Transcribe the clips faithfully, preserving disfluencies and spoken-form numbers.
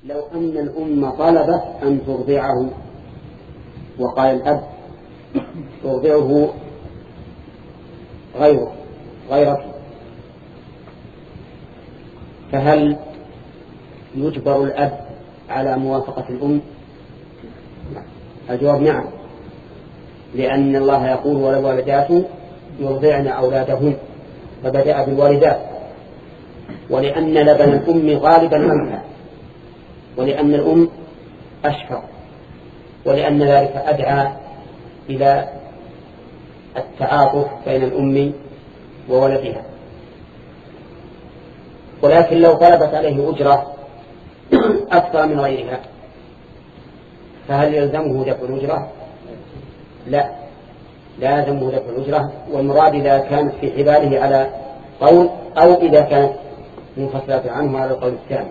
لو أن الأم طلبت أن ترضعه وقال الأب ترضعه غيره غيرك، فهل يجبر الأب على موافقة الأم؟ الجواب نعم، لأن الله يقول والوالدات يرضعن أولادهن، فبدأ بالوالدات، ولأن لبن الأم غالبا أمهى، ولأن الأم أشفق، ولأن ذلك أدعى إلى التعاطف بين الأم وولدها. ولكن لو طلبت عليه أجرة أكثر من غيرها فهل يلزمه دفع الأجرة؟ لا، لا يلزمه دفع الأجرة، والمراد إذا كانت في حباله على قول أو إذا كانت منفصلة عنه على القول الثاني.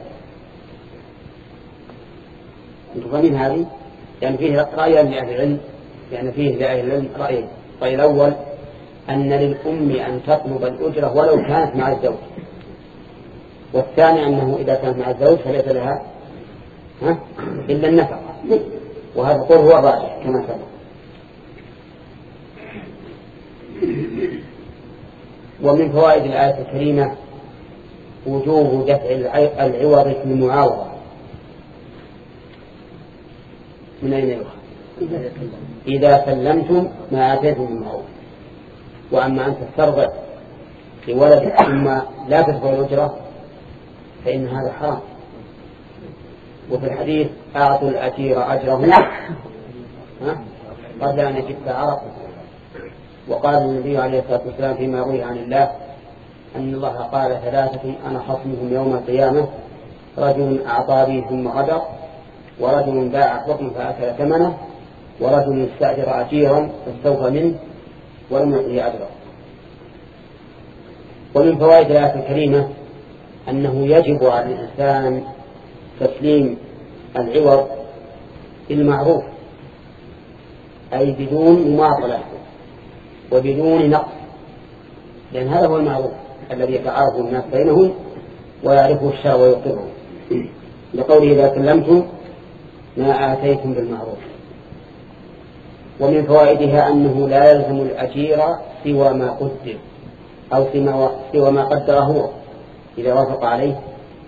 أنتم فاهمين هذه؟ يعني فيه رأيان لأهل العلم، يعني فيه لأهل العلم رأيين. الرأي الأول أن للأم أن تطلب الأجرة ولو كانت مع الزوج، والثاني أنه إذا كانت مع الزوج فليس لها ها إلا النفقة، وهذا القول هو الراجح كما سبق. ومن فوائد الآية الكريمة وجوب دفع العوض في المعاوضة. من أين يؤخذ؟ إذا سلمتم ما آتيتم من معروف. وأما أن تسترضع لولدك ثم لا تدفع الأجرة فإن هذا حرام. وفي الحديث أعطوا الأجير أجره قبل أن يجف عرقه. وقال النبي عليه الصلاة والسلام فيما روي عن الله أن الله قال ثلاثة أنا خصمهم يوم القيامة: رجل أعطى بي ثم غدر، ورجل باع حكم فأكل ثمنه، ورجل استأجر أجيرا فاستوفى منه ولم يعطه أجره. ومن فوائد الآية الكريمة أنه يجب على الإنسان تسليم العوض بالمعروف، أي بدون مماطلة وبدون نقص، لأن هذا هو المعروف الذي يتعارف الناس بينهم ويعرفه الشرع ويقره، لقوله إذا سلمتم ما آتيتم بالمعروف. ومن فوائدها أنه لا يلزم الأجير سوى ما قدر أو سوى ما قدره هو إذا وافق عليه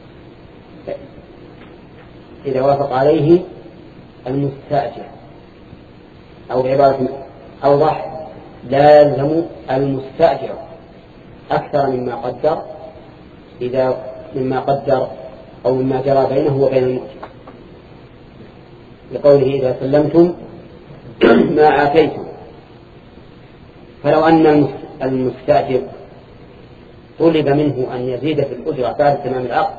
إذا وافق عليه المستأجر، أو بعبارة أوضح لا يلزم المستأجر أكثر مما قدر إذا مما قدر أو مما جرى بينه وبين المؤجر، لقوله إذا سلمتم ما آتيتم. فلو أن المستأجر طلب منه أن يزيد في الأجرة بعد تمام العقد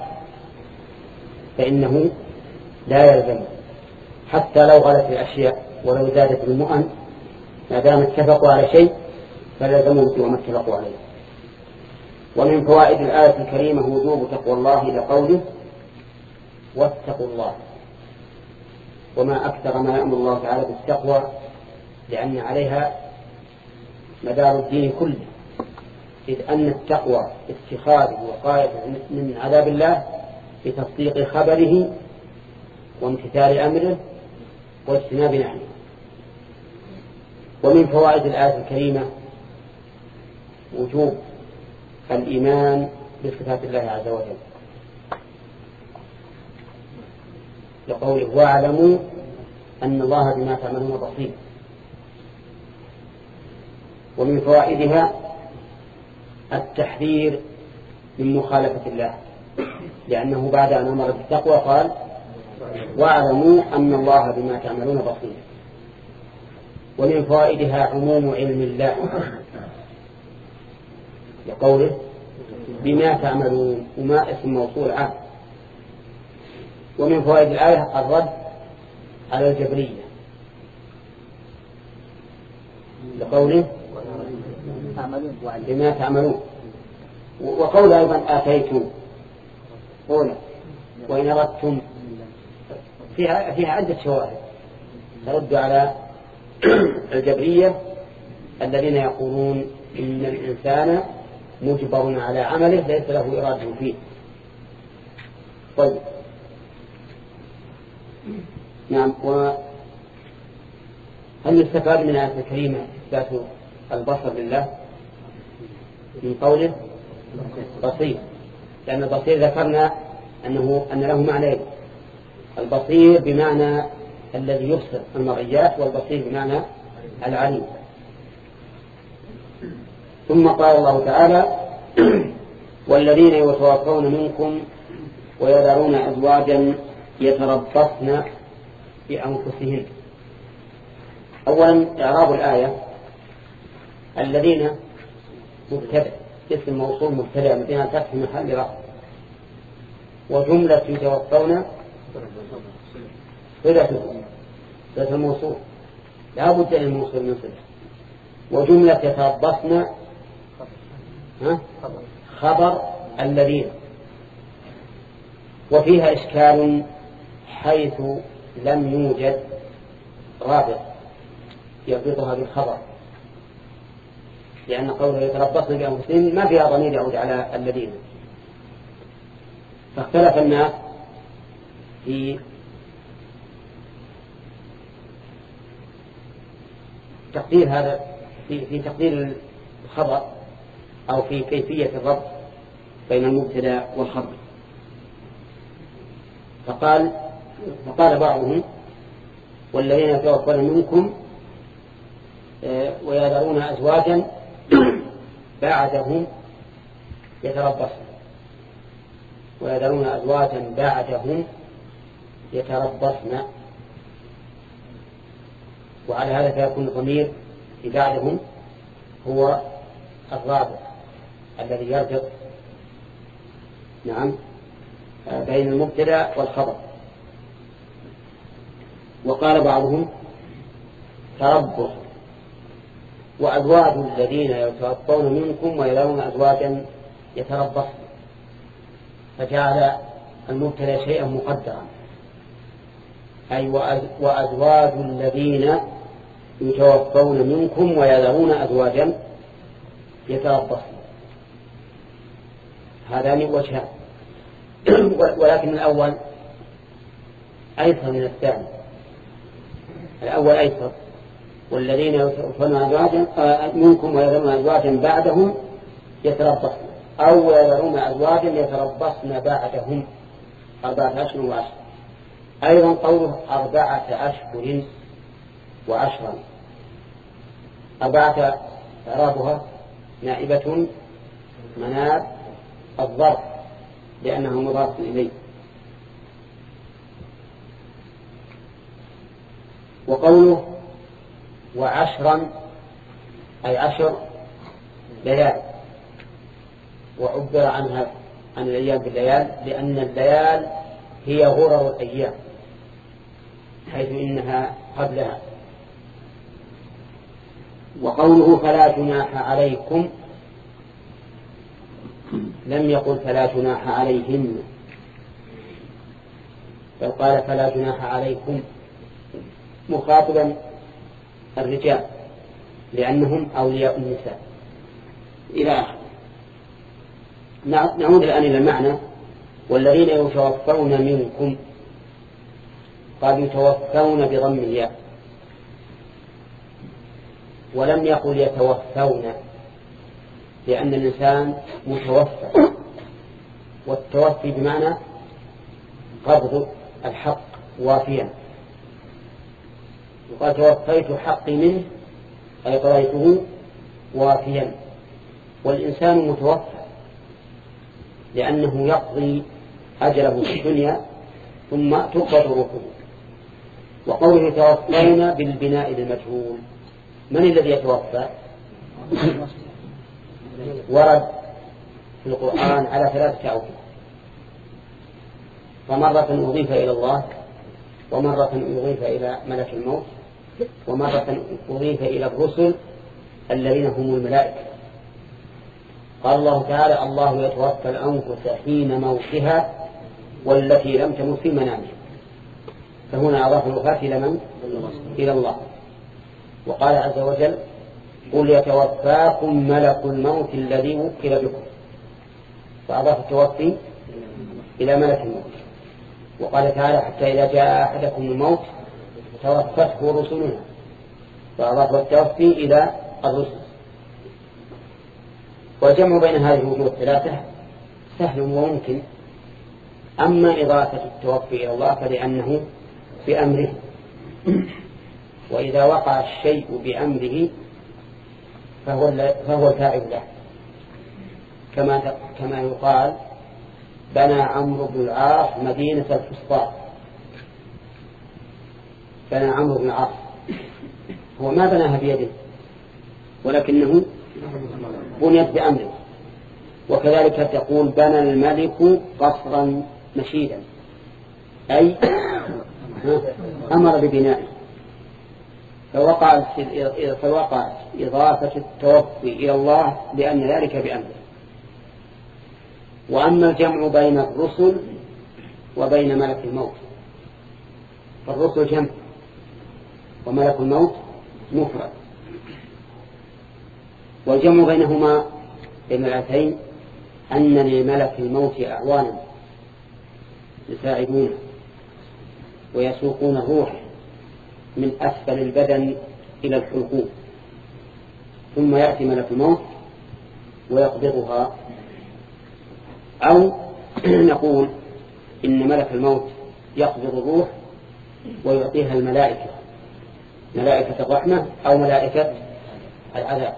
فإنه لا يلزم حتى لو غلت الأشياء ولو زادت المؤن، ما دام اتفقوا على شيء فلزموا بما اتفقوا عليه. ومن فوائد الآية الكريمة وجوب تقوى الله لقوله واتقوا الله. وما أكثر ما يأمر الله تعالى بالتقوى، لأن عليها مدار الدين كله، إذ أن التقوى اتخاذ وقاية من عذاب الله بتصديق خبره وامتثال أمره واجتناب نهيه. ومن فوائد الآية الكريمة وجوب الإيمان بصفات الله عز وجل، لقوله واعلموا أن الله بما تعملون بصير. ومن فوائدها التحذير من مخالفة الله، لأنه بعد أن أمر بالتقوى قال واعلموا أن الله بما تعملون بصير. ومن فوائدها عموم علم الله، لقوله بما تعملون وما اسم موصول عام. ومن فوائد الآية الرد على الجبرية، لقوله بما تعملون. وقول أيضا آتيتم قولا وإن أردتم فيها, فيها عدة شواهد ترد على الجبرية الذين يقولون إن الإنسان مجبر على عمله ليس له إرادة فيه. طيب نعم. وهل يستفاد من الآية الكريمة إثبات البصر لله من قوله بصير؟ لأن البصير ذكرنا أنه أن له معنيين: البصير بمعنى الذي يبصر المرئيات، والبصير بمعنى العليم. ثم قال الله تعالى: والذين يتوفون منكم ويذرون أزواجا يتربصن بأنفسهن. أولا إعراب الآية: الذين مبتدأ، اسم موصول مبتدأ مبني على فتح محل رفع، وجملة يتوفون صلة صلة الموصول لا بد أن الموصول من صلة، وجملة يتربصن خبر الذين. وفيها إشكال حيث لم يوجد رابط يربطها بالخبر، لأن قوله يتربصن بأنفسهن ما فيها ضمير يعود على الذين. فاختلف الناس في تقدير هذا في, في تقدير الخبر أو في كيفية الربط بين المبتدأ والخبر. فقال فقال بعضهم: والذين يتوفون منكم ويذرون أزواجا بعدهم يتربصن، ويذرون أزواجا بعدهم يتربصن، وعلى هذا فيكون الضمير في بعدهم هو الرابط الذي يربط نعم بين المبتدأ والخبر. وقال بعضهم: تربص وأزواج الذين يتوفون منكم ويذرون أزواجا يتربصن، فجعل المبتدأ شيئا مقدرا، أي وأزواج الذين يتوفون منكم ويذرون أزواجا يتربصن. هذان وجهان، ولكن الأول أيسر من الثاني. الأول أيسر: والذين يتوفون أزواجا منكم ويذرون أزواجا بعدهم يتربصن، أو يذرون أزواجا يتربصن بعدهم أربعة أشهر وعشرة. أيضا قوله أربعة أشهر وعشرا، أربعة إعرابها نائبة مناب الظرف لأنه مضاف إليه. وقوله وعشرا أي عشر ليال، وعبر عنها عن الأيام بالليال لأن الليال هي غرر الأيام حيث إنها قبلها. وقوله فلا جناح عليكم لم يقل فلا جناح عليهن، بل قال فلا جناح عليكم مخاطبا الرجال لأنهم أولياء النساء إلى آخر. نعود الآن إلى المعنى: والذين يتوفون منكم، قال يتوفون بضم الياء، ولم يقل يتوفون، لأن الإنسان متوفى، والتوفي بمعنى قبض الحق وافيا. وقال توفيت حقي منه أي قضيته وافيا. والإنسان متوفى لأنه يقضي أجله في الدنيا ثم تقبض روحه. وقوله يتوفون بالبناء للمجهول، من الذي يتوفى؟ ورد في القرآن على ثلاثة أوجه: فمرة أضيف إلى الله، ومرة أضيف إلى ملك الموت، ومرة أضيف إلى الرسل الذين هم الملائكة. قال الله تعالى: الله يتوفى الأنفس حين موتها والتي لم تمت في منامها. فهنا أضاف الوفاة إلى من؟ إلى الله. وقال عز وجل: قل يتوفاكم ملك الموت الذي وكل بكم، فأضاف التوفي إلى ملك الموت. وقال تعالى حتى إذا جاء أحدكم الموت توفته رسلنا، فأضاف التوفي إلى الرسل. والجمع بين هذه الوجوه الثلاثة سهل وممكن. أما إضافة التوفي إلى الله فلأنه بأمره، وإذا وقع الشيء بأمره فهو فهو الفاعل له، كما كما يقال بنى عمرو بن العاص مدينة الفسطاط. بنى عمرو بن العاص، هو ما بناها بيده ولكنه بنيت بأمره. وكذلك تقول بنى الملك قصرا مشيدا، أي أمر ببنائه. فوقع فوقع إضافة التوفي إلى الله لأن ذلك بأمره. وأما الجمع بين الرسل وبين ملك الموت، فالرسل جمع وملك الموت مفرد. والجمع بينهما بين الآيتين أن لملك الموت أعوانا يساعدونه ويسوقون الروح من أسفل البدن إلى الحلقوم، ثم يأتي ملك الموت ويقبضها. أو نقول إن ملك الموت يقبض الروح ويعطيها الملائكة، ملائكة الرحمة أو ملائكة العذاب.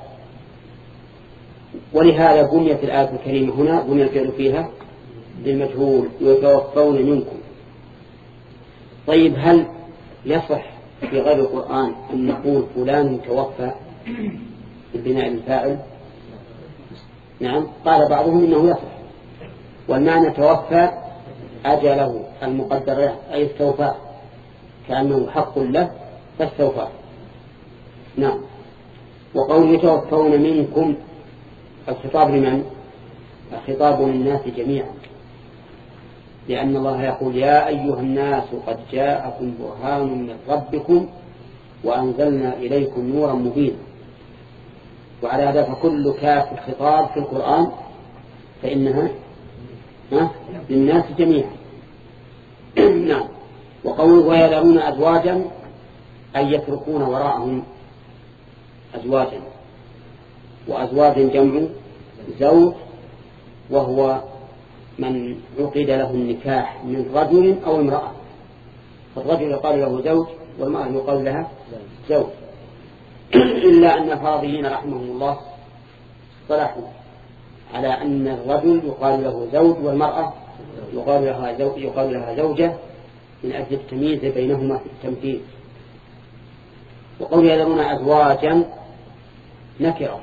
ولهذا بنيت الآية الكريمة هنا، بني الفعل فيها للمجهول يتوفون منكم. طيب هل يصح في غير القرآن أن نقول فلان توفى بالبناء الفاعل؟ نعم، قال بعضهم إنه يصح، والمعنى توفى أجله المقدر أي استوفى، كأنه حق له فاستوفى. نعم. وقول يتوفون منكم الخطاب لمن؟ الخطاب للناس جميعا، لأن الله يقول يا أيها الناس قد جاءكم برهان من ربكم وأنزلنا إليكم نورا مبينا. وعلى هذا فكل كاف الخطاب في القرآن فإنها للناس جميعا. نعم. وقوله ويذرون أزواجا أي يتركون وراءهم أزواجا، وأزواج جمع زوج، وهو من عقد له النكاح من رجل أو امرأة. فالرجل يقال له زوج والمرأة يقال لها زوج، إلا أن الفاضلين رحمهم الله صلحوا على أن الرجل يقال له زوج والمرأة يقال لها زوج يقال لها زوجة من أجل التمييز بينهما في التمثيل. وقول يذرون أزواجا نكرة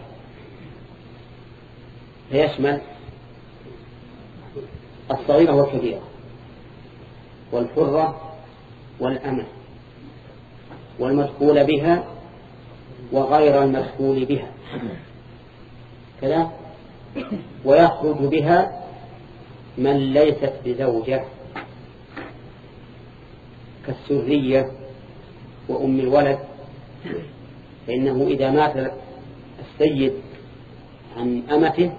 فيشمل الصغيرة والكبيرة والحرة والأمة والمدخول بها وغير المدخول بها كذا. ويخرج بها من ليست بزوجة كالسرية وأم الولد، فإنه إذا مات السيد عن أمته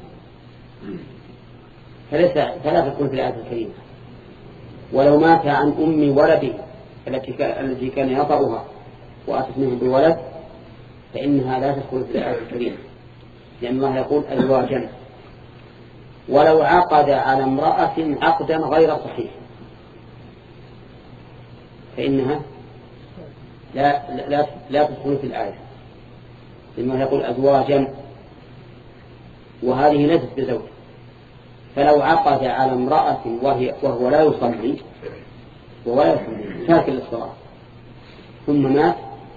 فليس فلا تكون في الآية الكريمة. ولو مات عن أم ولده التي كان يطأها وأتت منه بولد فإنها لا تدخل في الآية الكريمة، لأن الله يقول أزواجا. ولو عقد على امرأة عقدا غير صحيح فإنها لا لا لا تدخل في الآية، لأنه يقول أزواجا وهذه ليست بزوج. فلو عقد على امرأة وهي وهو لا يصلي وهو لا يصلي تارك للصلاة ثم مات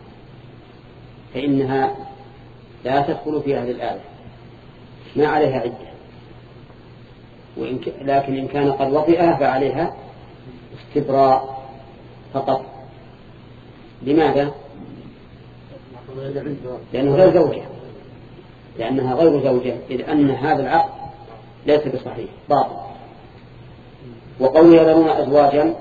فإنها لا تدخل في هذه الآية، ما عليها عدة. وإن ك... لكن إن كان قد وطئها فعليها استبراء فقط. لماذا؟ لأنه غير زوجة، لأنها غير زوجة، إذ أن هذا العقد ليس بصحيح باطل. وقول يذرون أزواجا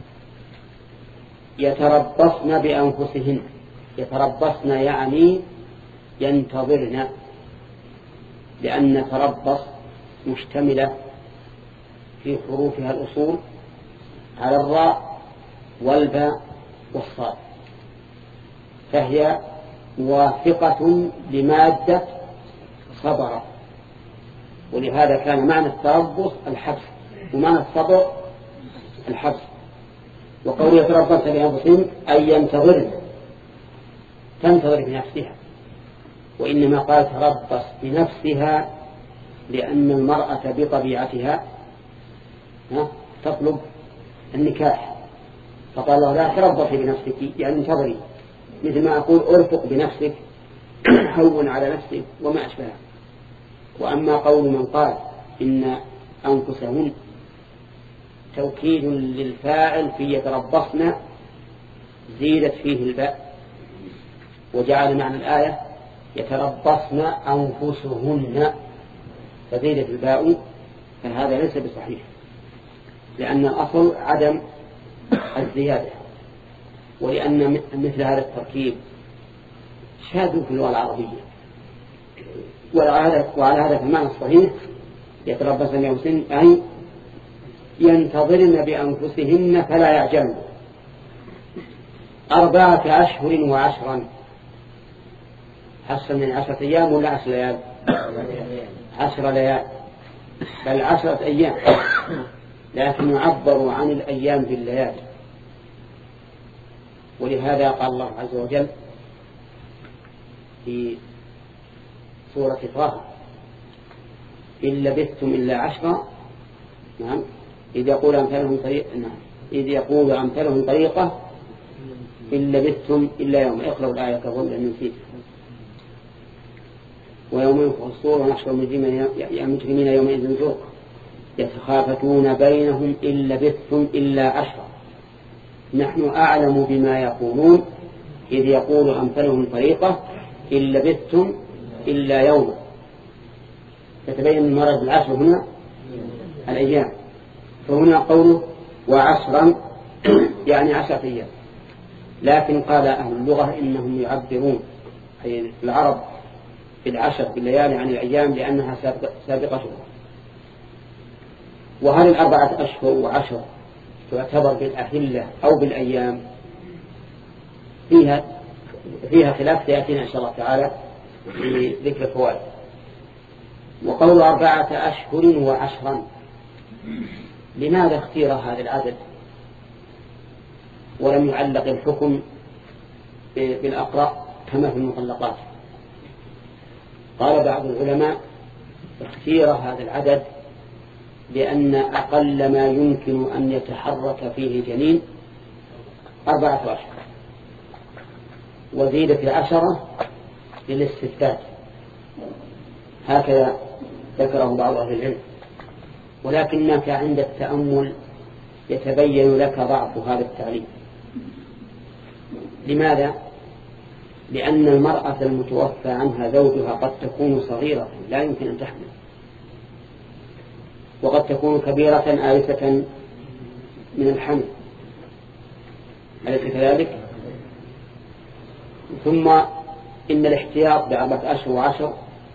يتربصن بأنفسهن، يتربصن يعني ينتظرن، لأن تربص مشتملة في حروفها الأصول على الراء والباء والصاد، فهي موافقة لمادة صبر، ولهذا كان معنى التربص الحبس ومعنى الصبر الحبس. وقول يتربص بأنفسهم أي ينتظرن، تنتظر بنفسها، وإنما قال تربص بنفسها لأن المرأة بطبيعتها تطلب النكاح، فقال الله لا تربصي بنفسك يعني انتظري، مثل ما أقول أرفق بنفسك هون على نفسك وما أشبهها. وأما قول من قال إن أنفسهن توكيد للفاعل في يتربصن زيدت فيه الباء وجعل معنى الآية يتربصن أنفسهن فزيدت الباء، فهذا ليس بصحيح، لأن الأصل عدم الزيادة، ولأن مثل هذا التركيب شاذ في اللغة العربية. وعلى هذا فالمعنى الصحيح يتربصن بأنفسهن أي ينتظرن بأنفسهن فلا يعجلن. أربعة أشهر وعشرا، حصل من عشرة أيام ولا عشر ليال؟ عشر ليال، بل عشرة أيام، لكن يعبر عن الأيام بالليالي. ولهذا قال الله عز وجل في سورة طه إن لبثتم إلا عشرا، نعم، إذ يقول أمثالهم طريقة، نعم، إذ يقول أمثالهم طريقة إن لبثتم إلا يوم. اقرأوا الآية كظن لأن نسيت. ويوم ينفخ الصور ونحشر المجرمين يومئذ زرقا يتخافتون بينهم إن لبثتم إلا عشرا نحن أعلم بما يقولون إذ يقول أمثالهم طريقة إن لبثتم إلا يوم. تتبين المرض العشر هنا الأيام، فهنا قوله وعشرا يعني عشرة أيام. لكن قال أهل اللغة إنهم يعبرون أي العرب في العشر بالليالي عن الأيام لأنها سابقة. وهل الأربعة أشهر وعشر تعتبر بالأهلة أو بالأيام؟ فيها فيها خلاف سيأتينا إن شاء الله تعالى في ذكر الفوائد. وقول أربعة أشهر وعشرا، لماذا اختير هذا العدد ولم يعلق الحكم بالأقرأ كما في المطلقات؟ قال بعض العلماء اختير هذا العدد لأن أقل ما يمكن أن يتحرك فيه جنين أربعة أشهر، وزيد في عشرة للاستفتاء، هكذا ذكره بعض أهل العلم. ولكنك عند التأمل يتبين لك ضعف هذا التعليم. لماذا؟ لأن المرأة المتوفى عنها زوجها قد تكون صغيرة لا يمكن أن تحمل، وقد تكون كبيرة آيسة من الحمل، أليس كذلك؟ ثم إن الاحتياط بأربعة أشهر وعشر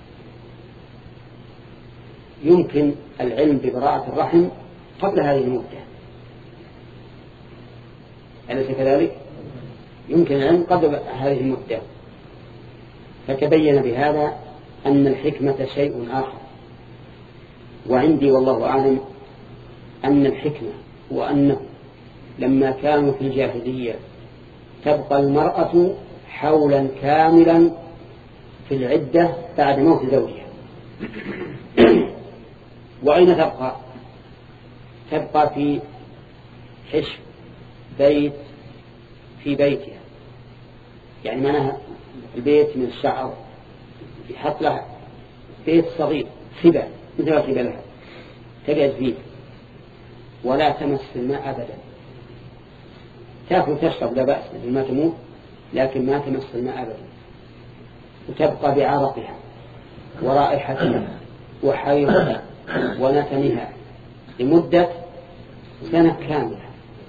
يمكن العلم ببراءة الرحم قبل هذه المدة، أليس كذلك؟ يمكن العلم قبل هذه المدة. فتبين بهذا أن الحكمة شيء آخر. وعندي والله أعلم أن الحكمة وأنه لما كانوا في الجاهلية تبقى المرأة حولا كاملا في العدة بعد موت زوجها. وأين تبقى؟ تبقى في حشم بيت في بيتها، يعني معناها البيت من الشعر يحط لها بيت صغير خبا مثل خبا لها تقعد فيه ولا تمس الماء أبدا، تأكل تشرب لا بأس ما تموت، لكن ما تمس الماء أبدا، وتبقى بعرقها ورائحتها وحيضها ونتنها لمدة سنة كاملة.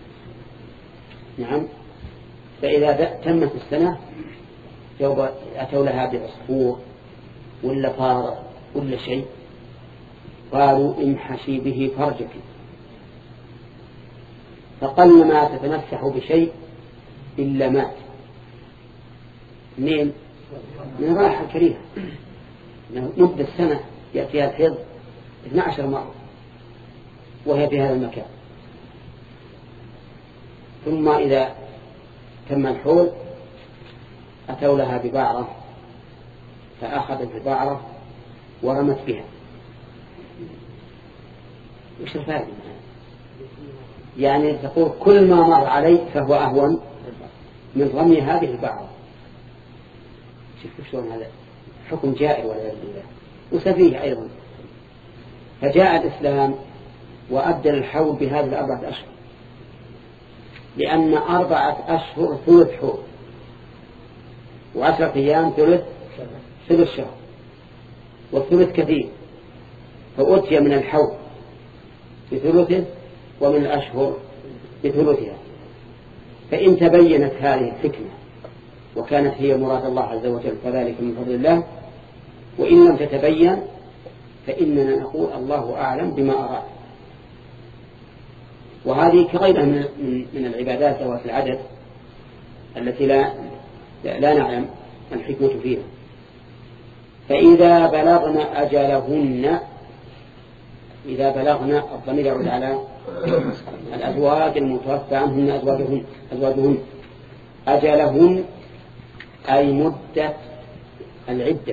نعم، فإذا تمت السنة أتوا لها بعصفور ولا فار ولا شيء قالوا امحشي به فرجك، فقل ما تتمسح بشيء إلا مات. منين؟ من الراحة الكريهة. مدة السنة يأتيها الحيض اثنتا عشرة مرة وهي في هذا المكان، ثم إذا تم الحول أتوا لها ببعرة فأخذت البعرة ورمت بها. وش الفائدة؟ يعني تقول كل ما مر عليك فهو أهون من رمي هذه البعرة. شوف شلون هذا حكم جائر والعياذ بالله وسفيه أيضا. فجاء الإسلام وأبدل الحول بهذه الأربعة أشهر، لأن أربعة أشهر ثلث حول وعشرة أيام ثلث ثلث شهر، والثلث كثير، فأتي من الحول بثلثه ومن الأشهر بثلثها. فإن تبينت هذه الحكمة وكانت هي مراد الله عز وجل فذلك من فضل الله، وإن لم تتبين فإننا نقول الله أعلم بما أراد. وهذه كغيرها من العبادات ذوات العدد التي لا لا نعلم الحكمة فيها. فإذا بلغن أجلهن، إذا بلغن الضمير يعود على الأزواج المتوفى عنهن أزواجهن أزواجهن أجلهن أي مدة العدة،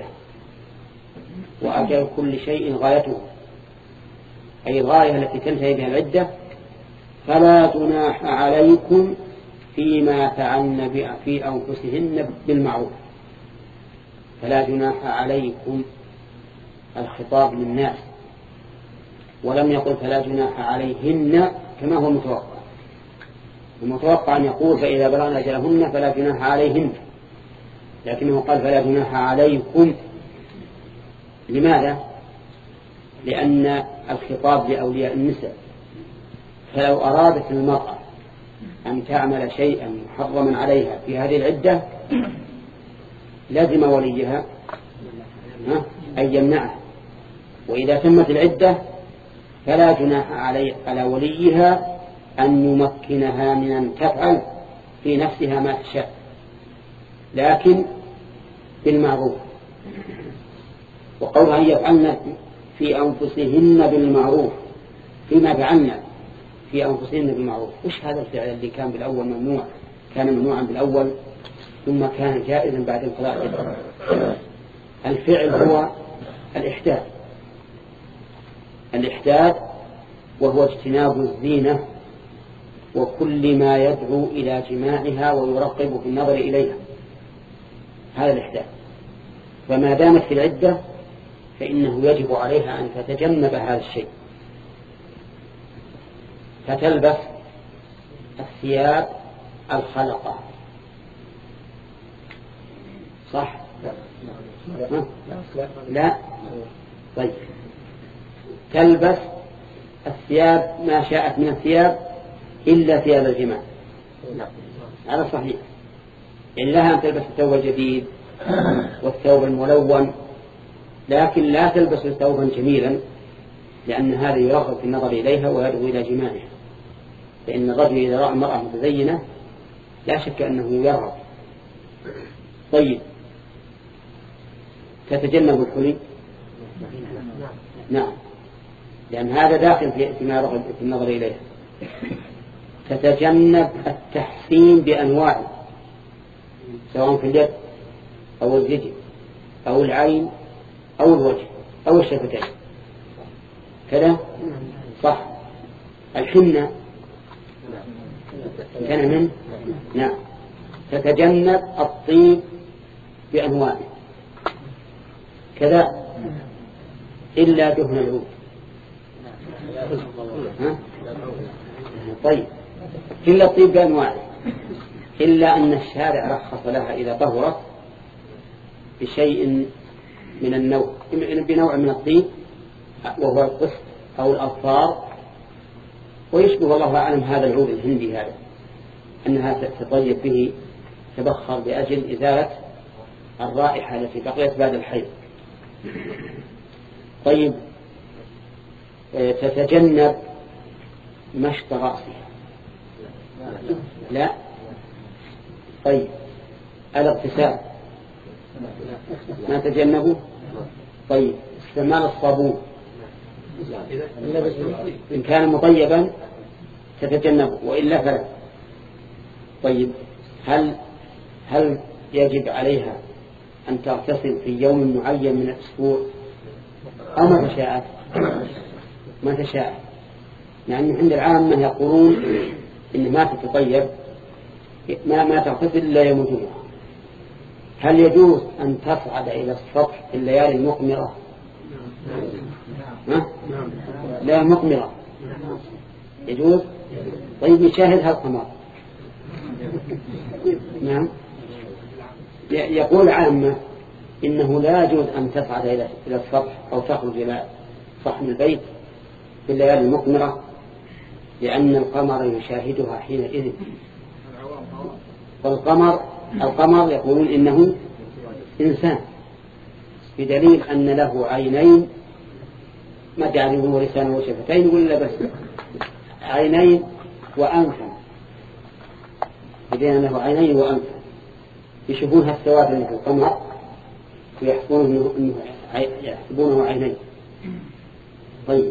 وأجل كل شيء غايته أي الغاية التي تنتهي بها العدة. فلا جناح عليكم فيما فعلن في أنفسهن بالمعروف. فلا جناح عليكم الخطاب للناس، ولم يقل فلا جناح عليهن كما هو متوقع. المتوقع أن يقول فإذا بلغن أجلهن فلا جناح عليهن، لكنه قال فلا جناح عليكم. لماذا؟ لأن الخطاب لأولياء النساء، فلو أرادت المرأة أن تعمل شيئا محرما عليها في هذه العدة لازم وليها أن يمنعها، وإذا تمت العدة فلا جناح علي على وليها أن يمكنها من أن تفعل في نفسها ما تشاء، لكن بالمعروف. وقولها يفعلن في أنفسهن بالمعروف، فيما فعلن في أنفسهن بالمعروف. وش هذا الفعل اللي كان بالأول ممنوع؟ كان ممنوعا بالأول ثم كان جائزا بعد انقضاء الفعل. هو الإحداث. الإحداث وهو اجتناب الزينة وكل ما يدعو إلى جماعها ويرقب في النظر إليها، هذا الإحداث. فما دامت في العدة فإنه يجب عليها أن تتجنب هذا الشيء، فتلبس الثياب الخلقة. صح؟ لا. طيب، تلبس الثياب ما شاءت من الثياب إلا ثياب الجماع. هذا صحيح. إن لها أن تلبس الثوب الجديد والثوب الملون، لكن لا تلبس ثوبا جميلا، لأن هذا يرغب في النظر إليها ويدعو إلى جماعها. لأن الرجل إذا رأى المرأة متزينة لا شك أنه يرغب. طيب، تتجنب الحلي؟ نعم، لأن هذا داخل فيما يرغب في النظر إليها. تتجنب التحسين بأنواعه، سواء في اليد أو الجدي أو العين أو الوجه أو الشفتين كذا. صح. الحنة كان من نعم. تتجنب الطيب بأنواعه كذا إلا دهن العود. طيب، إلا الطيب بأنواعه، إلا أن الشارع رخص لها إذا طهرت بشيء من النوع بنوع من الطيب وهو القسط أو الأظفار، ويشبه الله أعلم هذا العود الهندي هذا، أنها تطيب به تبخر بأجل إزالة الرائحة التي بقيت بعد الحيض. طيب، تتجنب مشط رأسها، لا. طيب الاغتسال ما تجنبه. طيب استعمال الصابون إن كان مطيبا تتجنبه وإلا فلا. طيب هل هل يجب عليها أن تغتسل في يوم معين من الأسبوع أو ما تشاءت؟ ما تشاءت. يعني عند العامة يقولون إن ما تتطيب ما ما تغتسل إلا يوم الجمعة. هل يجوز أن تصعد إلى السطح في الليالي المقمرة؟ ها؟ لا مقمرة يجوز. طيب يشاهدها القمر. نعم. يقول عامة إنه لا يجوز أن تصعد إلى السطح أو تخرج إلى صحن البيت في الليالي المقمرة لأن القمر يشاهدها حينئذ. والقمر القمر يقولون إنه إنسان بدليل أن له عينين ما تعرفه لسانه وشفتين ولا بس عينين وأنفا. بدليل له عينين وأنفا يشوفونها السواد اللي في القمر ويحسبونه إنه يحسبونه عينين. طيب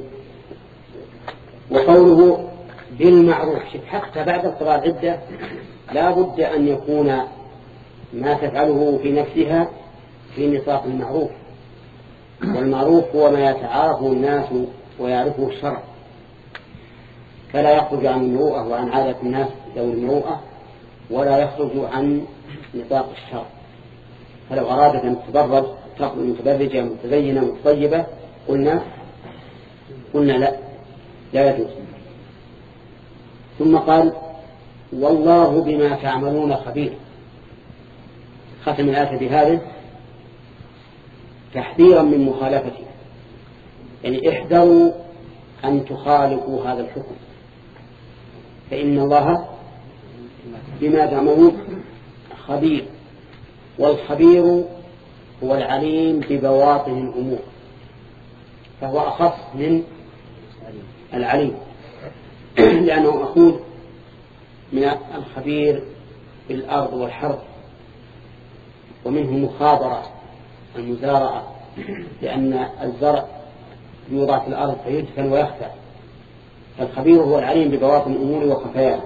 وقوله بالمعروف. شوف حتى بعد الصلاة عدة لا بد أن يكون ما تفعله في نفسها في نطاق المعروف. والمعروف هو ما يتعارفه الناس ويعرفه الشرع فلا يخرج عن المروءة وعن عادة الناس ذوي المروءة ولا يخرج عن نطاق الشرع. فلو أرادت أن تتبرج تخرج متبرجة متزينة متطيبة قلنا قلنا لا لا يجوز. ثم قال والله بما تعملون خبير. ختم الآية بهذا تحذيرا من مخالفته. يعني احذروا أن تخالفوا هذا الحكم فإن الله بما تعملون خبير. والخبير هو العليم ببواطن الأمور فهو أخص من العليم لأنه أخوذ من الخبير بالأرض والحرث ومنه مخابرة المزارعة لأن الزرع يوضع في الأرض فيدفن ويخفى. فالخبير هو العليم ببواطن الأمور وخفاياها.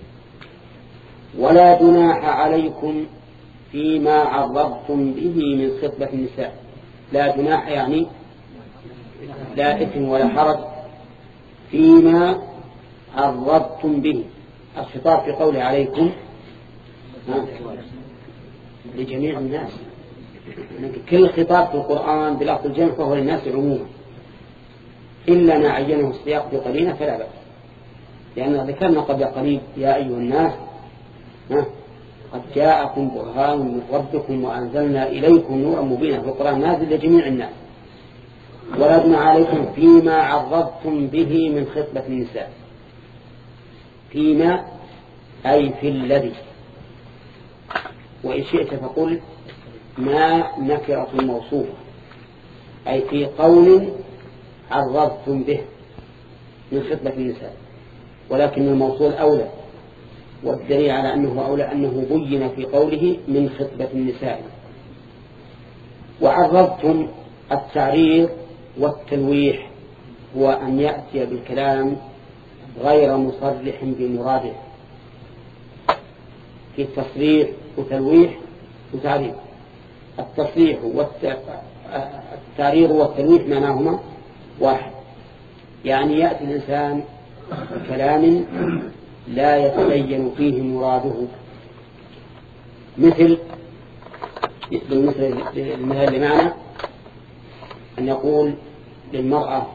ولا جناح عليكم فيما عرضتم به من خطبة النساء. لا جناح يعني لا إثم ولا حرج فيما عرضتم به. الخطاب في قوله عليكم لجميع الناس. كل خطاب في القرآن بلفظ الجمع فهو للناس عموما إلا ما عينه السياق بقرينة فلا بأس. لأن ذكرنا قبل قليل يا أيها الناس قد جاءكم برهان من ربكم وأنزلنا إليكم نورا مبينا. في القرآن نازل لجميع الناس. ولا جناح عليكم فيما عرضتم به من خطبة النساء. فيما أي في الذي. وإن شئت فقل ما نكرة موصوفة أي في قول عرضتم به من خطبة النساء ولكن الموصول أولى. والدليل على أنه أولى أنه بين في قوله من خطبة النساء. وعرضتم التعريض والتلويح هو أن يأتي بالكلام غير مصرح بمراده. في التصريح وتلويح وتعريض. التصريح والتعريض والتلويح معناهما واحد. يعني يأتي الإنسان بكلام لا يتبين فيه مراده مثل بالمثل المثال لمعنى أن يقول للمرأة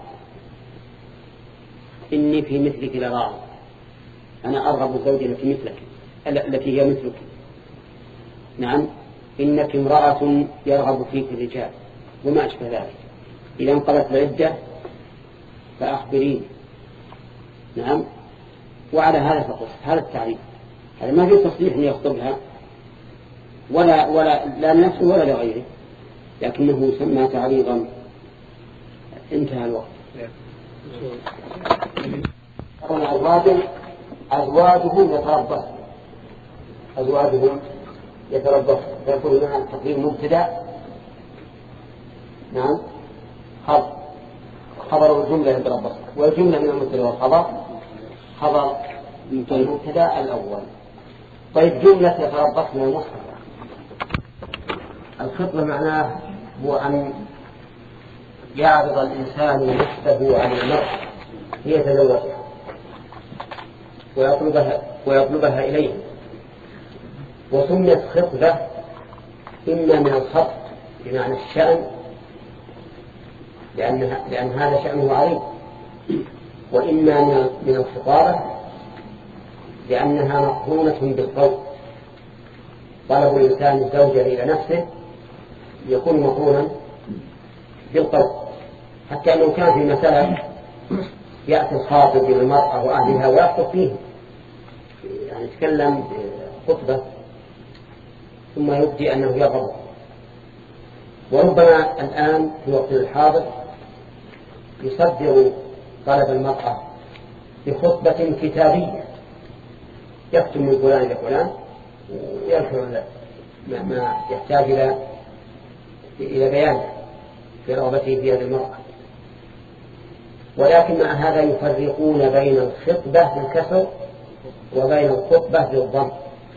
إني في مثلك لراغب. أنا أرغب زوجي التي مثلك التي هي مثلك. نعم إنك امرأة يرغب فيك الرجال وما أشبه ذلك. إذا انقضت العدة فأخبرين. نعم. وعلى هذا فقط هذا التعريف. هذا ما في تصريح أن يخطبها ولا ولا لا لنفسه ولا لغيره لكنه يسمى تعريضا. انتهى الوقت. الرابع أزواجهم يتربص أزواجهم يتربص فيكون هنا التقدير مبتدأ نعم خبر خبر الجملة يتربص والجملة من المبتدأ والخبر خبر المبتدأ الأول. طيب جملة يتربص من المصحف الخطبة معناه هو أن يعرض الإنسان نفسه على المرء ليتزوجها ويطلبها, ويطلبها إليه. وسميت خطبة إما من الخط بمعنى الشأن لأن, لأن هذا شأنه عظيم، وإما من الخطابة لأنها مقرونة بالقول. طلب الإنسان الزوجة إلى نفسه يكون مقرونا بالقول، حتى أنه كان في مسألة يأتي الخاطب بالمرأة وأهلها ويخطب فيه، يعني يتكلم خطبة ثم يبدي أنه يغضب. وربما الآن في وقت الحاضر يصدر طلب المرأة بخطبة كتابية يكتب من فلان إلى فلان ويذكر ما يحتاج إلى إلى بيان في رغبته في هذه المرأة. ولكن مع هذا يفرقون بين الخطبة بالكسر وبين الخطبة بالضم،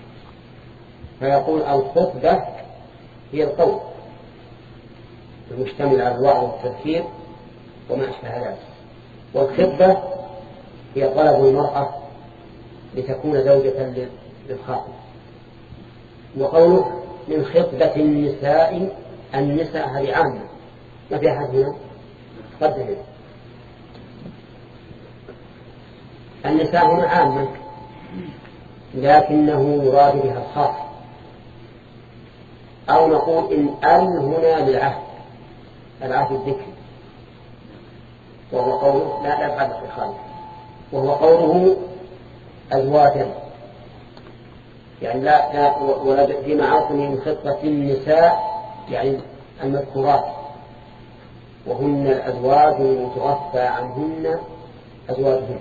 فيقول الخطبة هي القول المشتمل على الوعظ والتذكير وما أشبه ذلك، والخطبة هي طلب المرأة لتكون زوجة للخاطب. وقوله من خطبة النساء، النساء هذه عامة ما في أحد هنا قدم. النساء هنا عامة لكنه يراد بها الخاص، أو نقول إن ال هنا للعهد، العهد الذكري، وهو قوله لا لا يفعل في الخالق، وهو قوله أزواجا، يعني لا لا ولا فيما عرفني من خطبة النساء يعني المذكورات، وهن الأزواج المتوفى عنهن أزواجهن.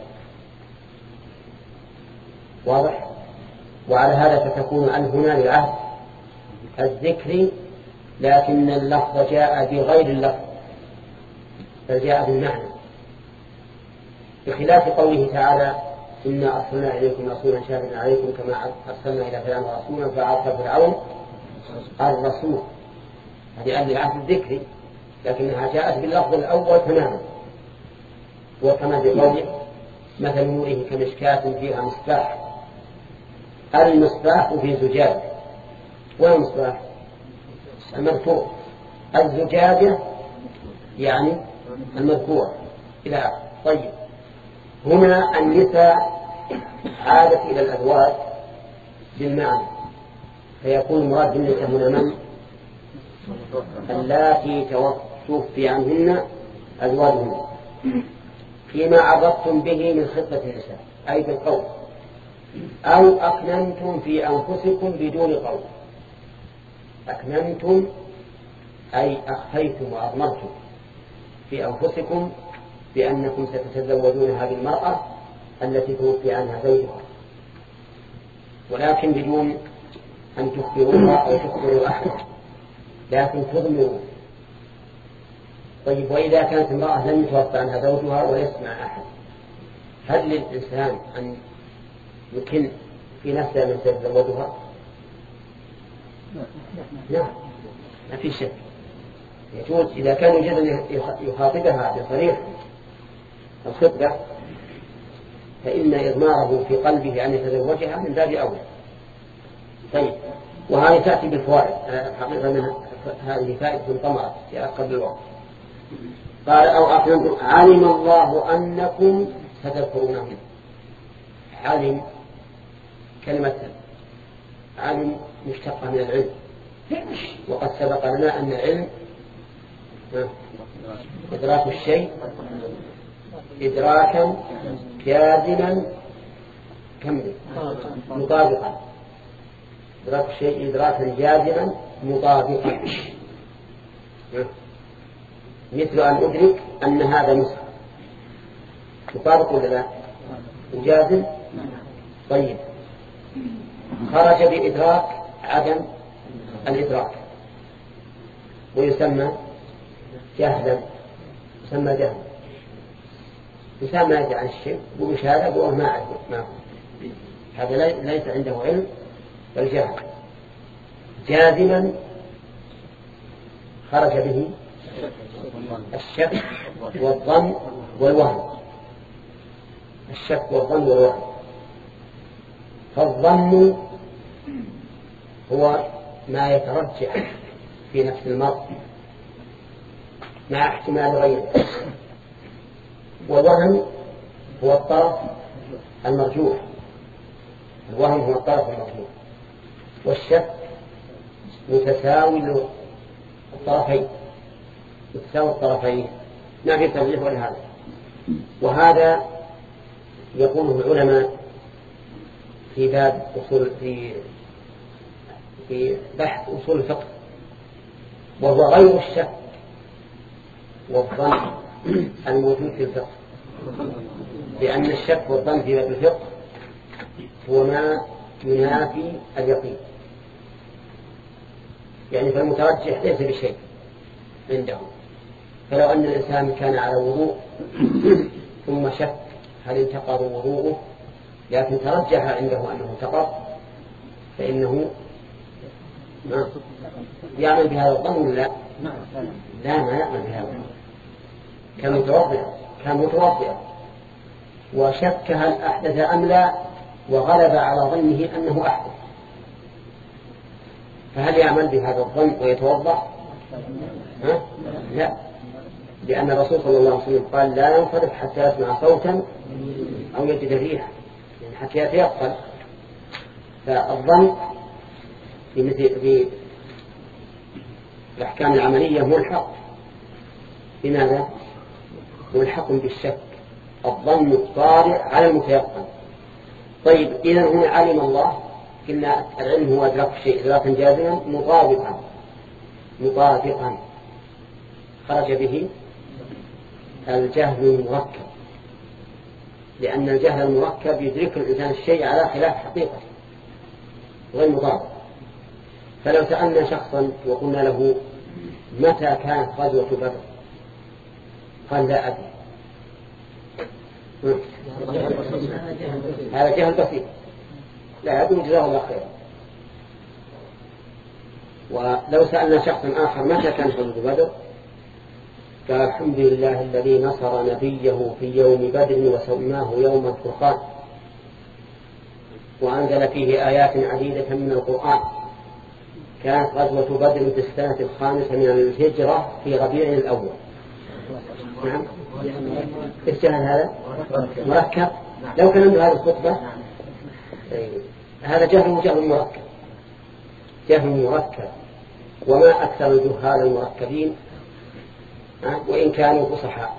واضح؟ وعلى هذا فتكون ال هنا للعهد الذكري، لكن اللفظ جاء بغير اللفظ بل جاء بالمعنى، بخلاف قوله تعالى إنا أرسلنا إليكم رسولا شاهدا عليكم كما أرسلنا إلى فرعون رسولا فعصى فرعون الرسول، هذه ال للعهد الذكري لكنها جاءت باللفظ الأول تماما. وكما بقوله مثل نوره كمشكاة فيها مصباح، المصباح في زجاج، والمصباح المذكور، الزجاجة يعني المذكور إلى آخره. طيب هنا النساء عادت إلى الأزواج بالمعنى، فيكون المراد بالنساء هنا من؟ اللاتي توفي عنهن أزواجهن فيما عرضتم به من خطبة النساء أي بالقول، أو أكننتم في أنفسكم بدون قول. أكننتم أي أخفيتم وأضمرتم في أنفسكم بأنكم ستتزوجون هذه المرأة التي توفي عنها زوجها، ولكن بدون أن تخبروها أو تخبروا أحد، لكن تضمروا. طيب وإذا كانت امرأة لم يتوفى عنها زوجها ويسمع أحد، هل للإنسان أن يمكن في نفسه أن يتزوجها؟ لا، ما في شك. يجوز إذا كان يجوز أن يخاطبها بصريح الخطبة فإن إضماره في قلبه أن يتزوجها من باب أولى. طيب وهذه تأتي بالفوائد حقيقة منها، هذه فائدة طمرت في قبل الوقت. قال أو أقننتم علم الله أنكم ستذكرونهم. علم كلمة علم مشتقة من العلم، وقد سبق لنا أن العلم إدراك الشيء إدراكا جازما كمل مطابقا، إدراك الشيء إدراكا جازما مطابقا، مثل أن أدرك أن هذا مصحف، مطابق ولا لا؟ وجازم طيب خرج بإدراك عدم الإدراك ويسمى جهلا، يسمى جهلا. إنسان ما يدري عن الشيء وبشهادة يقول ما أعرف ما هو، هذا ليس عنده علم بل جهل. جازما خرج به الشك والظن والوهم، الشك والظن والوهم. فالظن هو ما يترجح في نفس المرء مع احتمال غيره، والوهم هو الطرف المرجوح، الوهم هو الطرف المرجوح، والشك متساوي الطرفين، متساوي الطرفين ما في ترجيح ولا هذا. وهذا يقوله العلماء في باب أصول في في بحث أصول الفقه، وهو غير الشك والظن الموجود في الفقه، لأن الشك والظن في باب الفقه هو ما ينافي اليقين، يعني فالمترجح ليس بشيء عنده. فلو أن الإنسان كان على وضوء ثم شك هل انتقض وضوءه لكن ترجح عنده أنه انتقض، فإنه ما يعمل بهذا الظن ولا لا؟ لا، ما يعمل بهذا الظن. كان متوضئ كان متوضئ وشك هل أحدث أم لا، وغلب على ظنه أنه أحدث، فهل يعمل بهذا الظن ويتوضأ؟ ها؟ لا، لأن الرسول صلى الله عليه وسلم قال لا ينصرف حتى يسمع صوتا أو يجد ريحا، يعني حتى يتيقن. فالظن في مثل في الأحكام العملية ملحق بماذا؟ ملحق بالشك. الظن الطارئ على المتيقن. طيب إذا هنا علم الله، قلنا العلم هو إدراك الشيء إدراكا جازما مطابقا مطابقا خرج به الجهل المركب، لأن الجهل المركب يدرك الإنسان الشيء على خلاف حقيقته غير مطابق. فلو سألنا شخصا وقلنا له متى كانت غزوة بدر قال لا أدري، هذا جهل بسيط لا يدري، جزاه الله خيرا. ولو سألنا شخصا آخر متى كانت غزوة بدر قال الحمد لله الذي نصر نبيه في يوم بدر وسماه يوم الفرقان وأنزل فيه آيات عديدة من القرآن. كانت غزوة بدر في السنة الخامسة من الهجرة في ربيع الأول. نعم، الجهل هذا مركب. لو كان عنده هذه الخطبة هذا جهل جهل مركب، جهل مركب. وما أكثر الجهال المركبين وإن كانوا فصحاء.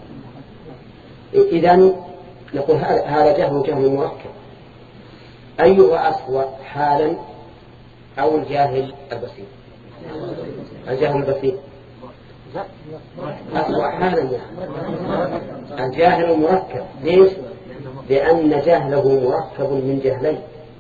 إذن نقول هذا جهل جهل مركب. أيها أسوأ حالا أو الجاهل البسيط؟ الجاهل البسيط أسوأ حالا يعني الجاهل المركب. ليش؟ لأن جهله مركب من جهلين،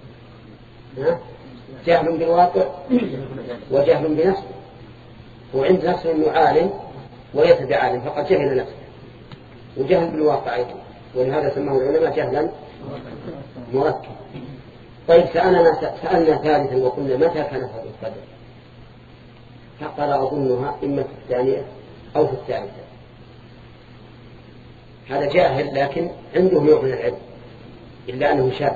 جهل بالواقع وجهل بنفسه. وعند نفسه أنه عالم وليس بعالم فقد جهل نفسه، وجهل بالواقع أيضا، ولهذا سماه العلماء جهلا مركب. طيب سألنا, سألنا ثالثا وقلنا متى كانت هذه القدر؟ فقال أظنها إما في الثانية أو في الثالثة. هذا جاهل لكن عنده نوع من العلم، إلا أنه شاب،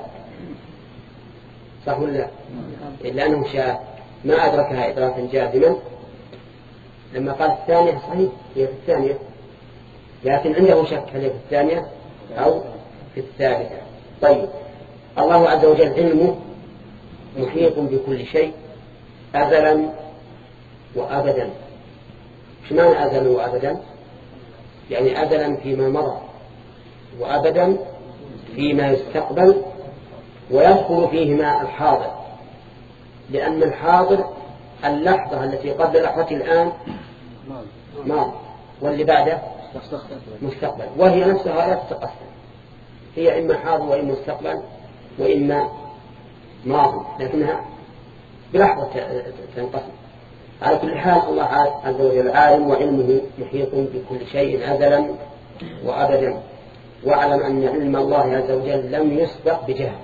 صح ولا؟ إلا أنه شاب ما أدركها إدراكا جازما. لما قال الثانية صحيح هي في الثانية، لكن عنده شك هل هي في الثانية أو في الثالثة. طيب الله عز وجل علمه محيط بكل شيء أزلا وأبدا. ايش معنى أزلا وأبدا؟ يعني أزلا فيما مضى وأبدا فيما يستقبل، ويدخل فيهما الحاضر، لأن الحاضر اللحظة التي قبل لحظة الآن ماضي واللي بعده مستقبل، وهي نفسها لا تتقسم، هي إما حاضر وإما مستقبل وإما ماضي، لكنها بلحظة تنقسم. على كل حال الله عز وجل عالم وعلمه محيط بكل شيء أزلا وأبدا، واعلم أن علم الله عز وجل لم يسبق بجهل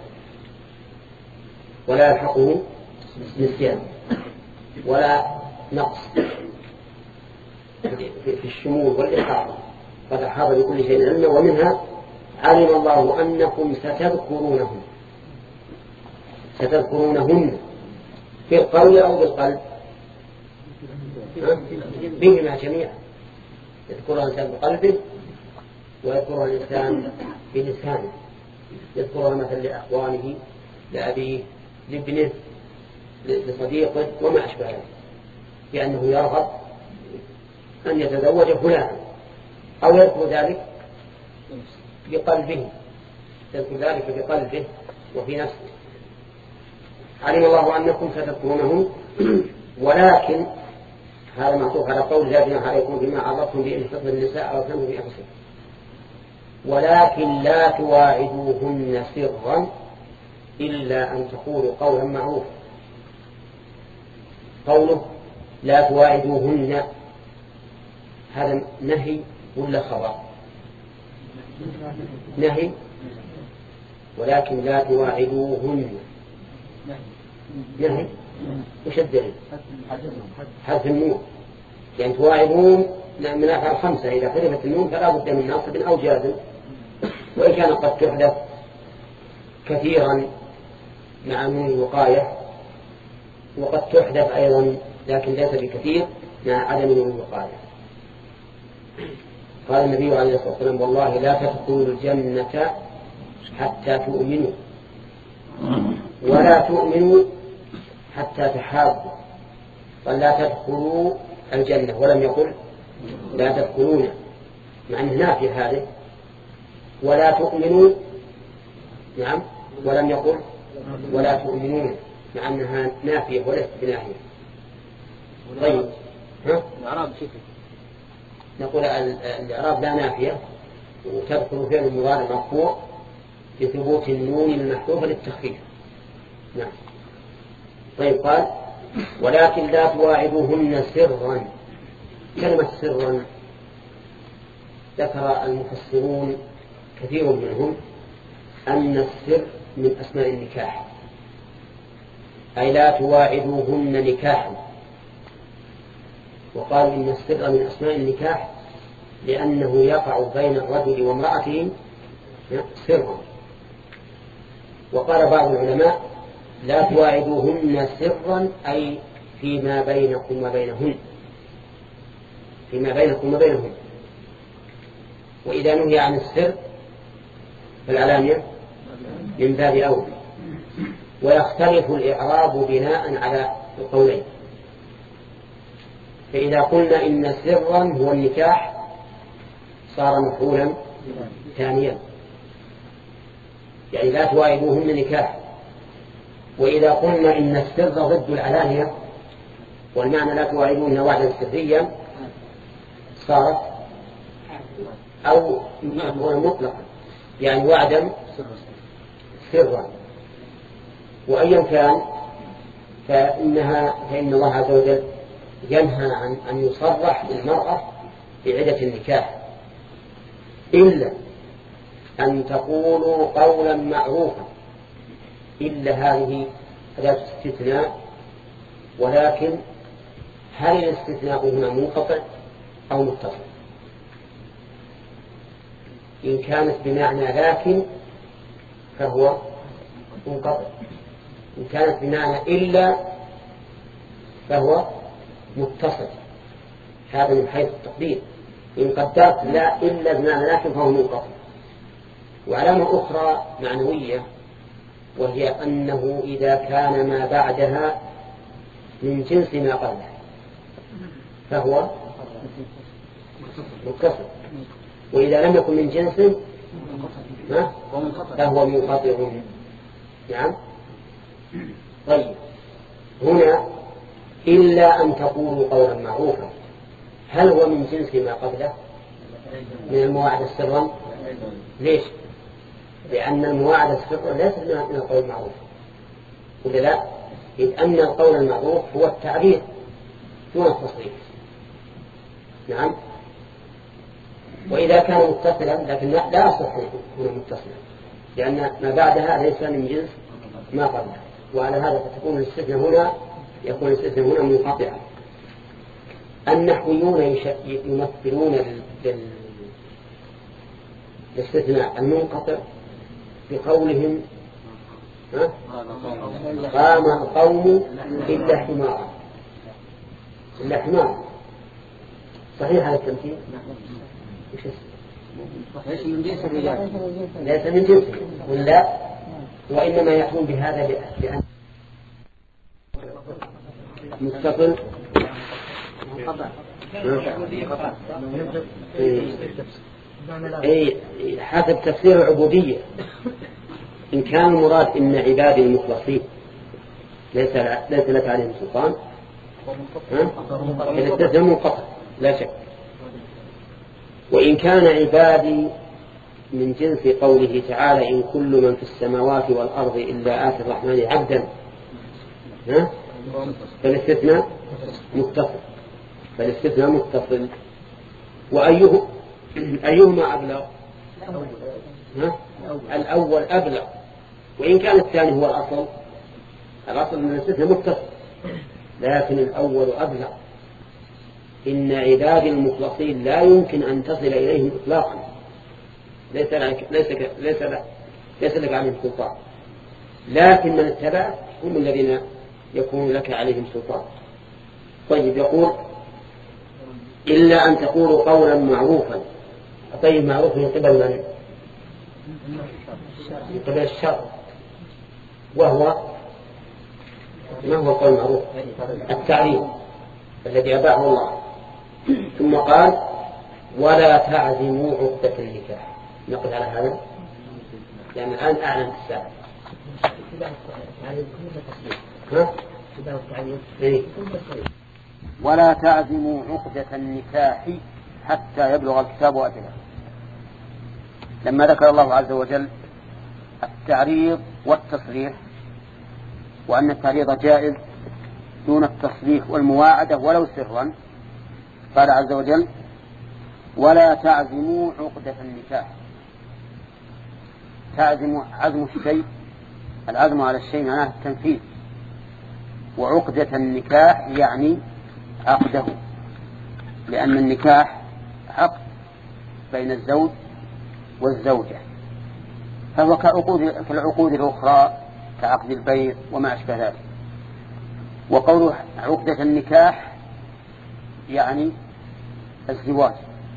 ولا يلحقه نسيان ولا نقص في الشمول والإحاطة، قد أحاط بكل شيء علما. ومنها علم الله أنكم ستذكرونهم ستذكرونهن في القول أو بالقلب، بهما جميعا، يذكرها الإنسان بقلبه ويذكرها الإنسان بلسانه، يذكرها مثلا لأخوانه، لأبيه، لابنه، لصديقه وما أشبه ذلك، لأنه يرغب أن يتزوج فلانا، أو يذكر ذلك بقلبه، يذكر ذلك بقلبه وفي نفسه. علم الله أنكم ستذكرونهم، ولكن هذا معطوف على قول لا جناح عليكم بما عرضتم به من فضل النساء أو كانوا في أنفسهم، ولكن لا تواعدوهن سرا إلا أن تقولوا قولا معروفا. قوله لا تواعدوهن هذا نهي ولا خبر؟ نهي. ولكن لا تواعدوهن نهي. وش الدليل؟ حذف النون، يعني تواعدون من الأفعال الخمسة إذا حذفت النون فلا بد من ناصب أو جازم، وإن كان قد تحدث كثيرا مع نون الوقاية، وقد تحدث أيضا لكن ليس بكثير مع عدم نون الوقاية. قال النبي عليه الصلاة والسلام والله لا تدخلوا الجنة حتى تؤمنوا ولا تؤمنوا حتى تحابوا. قال لا تدخلوا الجنة ولم يقل لا تدخلون، مع أنه نافي هذه، ولا تؤمنوا نعم ولم يقل ولا تؤمنون، مع أنها نافية وليست بناهية. طيب ها؟ الإعراب شكل نقول الإعراب لا نافية وتدخل فعل المضارع مرفوع بثبوت النون المحذوفة للتخفيف. نعم. طيب قال ولكن لا تواعدوهن سرا. كلمة سرا ذكر المفسرون كثير منهم أن السر من أسماء النكاح، أي لا تواعدوهن نكاحا. وقالوا إن السر من أسماء النكاح لأنه يقع بين الرجل وامرأته سرا. وقال بعض العلماء لا تواعدوهن سرا أي فيما بينكم وبينهن، فيما بينكم وبينهن. وإذا نهي عن السر فالعلانية من باب أولى. ويختلف الإعراب بناء على القولين، فإذا قلنا إن سرا هو النكاح صار مفعولا ثانيا، يعني لا تواعدوهن نكاح. وإذا قلنا إن السر ضد العلانية والمعنى لا تواعدوهن وعدا سريا صارت أو مطلقا، يعني وعدا سرا. وأيا كان فإنها فإن الله عز وجل ينهى عن أن يصرح للمرأة بعدة النكاح إلا أن تقولوا قولا معروفا، إلا هذه أداة استثناء. ولكن هل الاستثناء هنا منقطع أو متصل؟ إن كانت بمعنى لكن فهو منقطع، إن كانت بمعنى إلا فهو متصل. هذا من حيث التقدير. إن قدرت لا إلا بمعنى لكن فهو منقطع. وعلامة أخرى معنوية وهي أنه إذا كان ما بعدها من جنس ما قبلها فهو متصل، وإذا لم يكن من جنس فهو منقطع. نعم. طيب هنا إلا أن تقولوا قولا معروفا، هل هو من جنس ما قبله من المواعد السرا؟ ليش؟ لأن المواعدة السر ليست من القول المعروف، ولا لا؟ إذ أن القول المعروف هو التعبير دون التصريح. نعم. وإذا كان متصلا، لكن لا أصح هنا متصلا، لأن ما بعدها ليس من جنس ما قبله، وعلى هذا فتكون الاستثناء هنا يكون الاستثناء هنا منقطعا. النحويون يمثلون الاستثناء المنقطع بقولهم قام القوم إلا حمارا إلا حمارا. صحيح هذا التمثيل؟ ليس من جنس الرجال، ليس من جنس ولا، وإنما يحكم بهذا لأن متصل أي حسب تفسير العبودية. إن كان المراد إن عبادي المخلصين ليس ليس لك عليهم سلطان، الاستثناء منقطع لا شك. وإن كان عبادي من جنس قوله تعالى إن كل من في السماوات والأرض إلا آتي الرحمن عبدا، فالاستثناء متصل فالاستثناء متصل وأيه أيهما أبلغ؟ الأول أبلغ، وإن كان الثاني هو الأصل الأصل من الاستثناء متصل، لكن الأول أبلغ. إن عبادي المخلصين لا يمكن أن تصل إليهم إطلاقا، ليس لك ليس ليس لك ليس لك عليهم سلطان، لكن من اتبع هم الذين يكون لك عليهم سلطان. طيب يقول إلا أن تقولوا قولا معروفا. طيب معروف من قبل من؟ من قبل الشرع، وهو ما هو القول المعروف؟ التعريف الذي أباحه الله. ثم قال ولا تعزموا عقدة النكاح. نقل على هذا لأن الآن أعلن الساعة. ولا تعزموا عقدة النكاح حتى يبلغ الكتاب أجله. لما ذكر الله عز وجل التعريض والتصريح وأن التعريض جائز دون التصريح والمواعدة ولو سرا، قال عز وجل ولا تعزموا عقدة النكاح. تعزم عزم الشيء، العزم على الشيء معناه التنفيذ، وعقدة النكاح يعني عقده، لأن النكاح عقد بين الزوج والزوجة، فهو كالعقود الأخرى كعقد البيع وما أشبه ذلك. وقوله عقدة النكاح يعني الزواج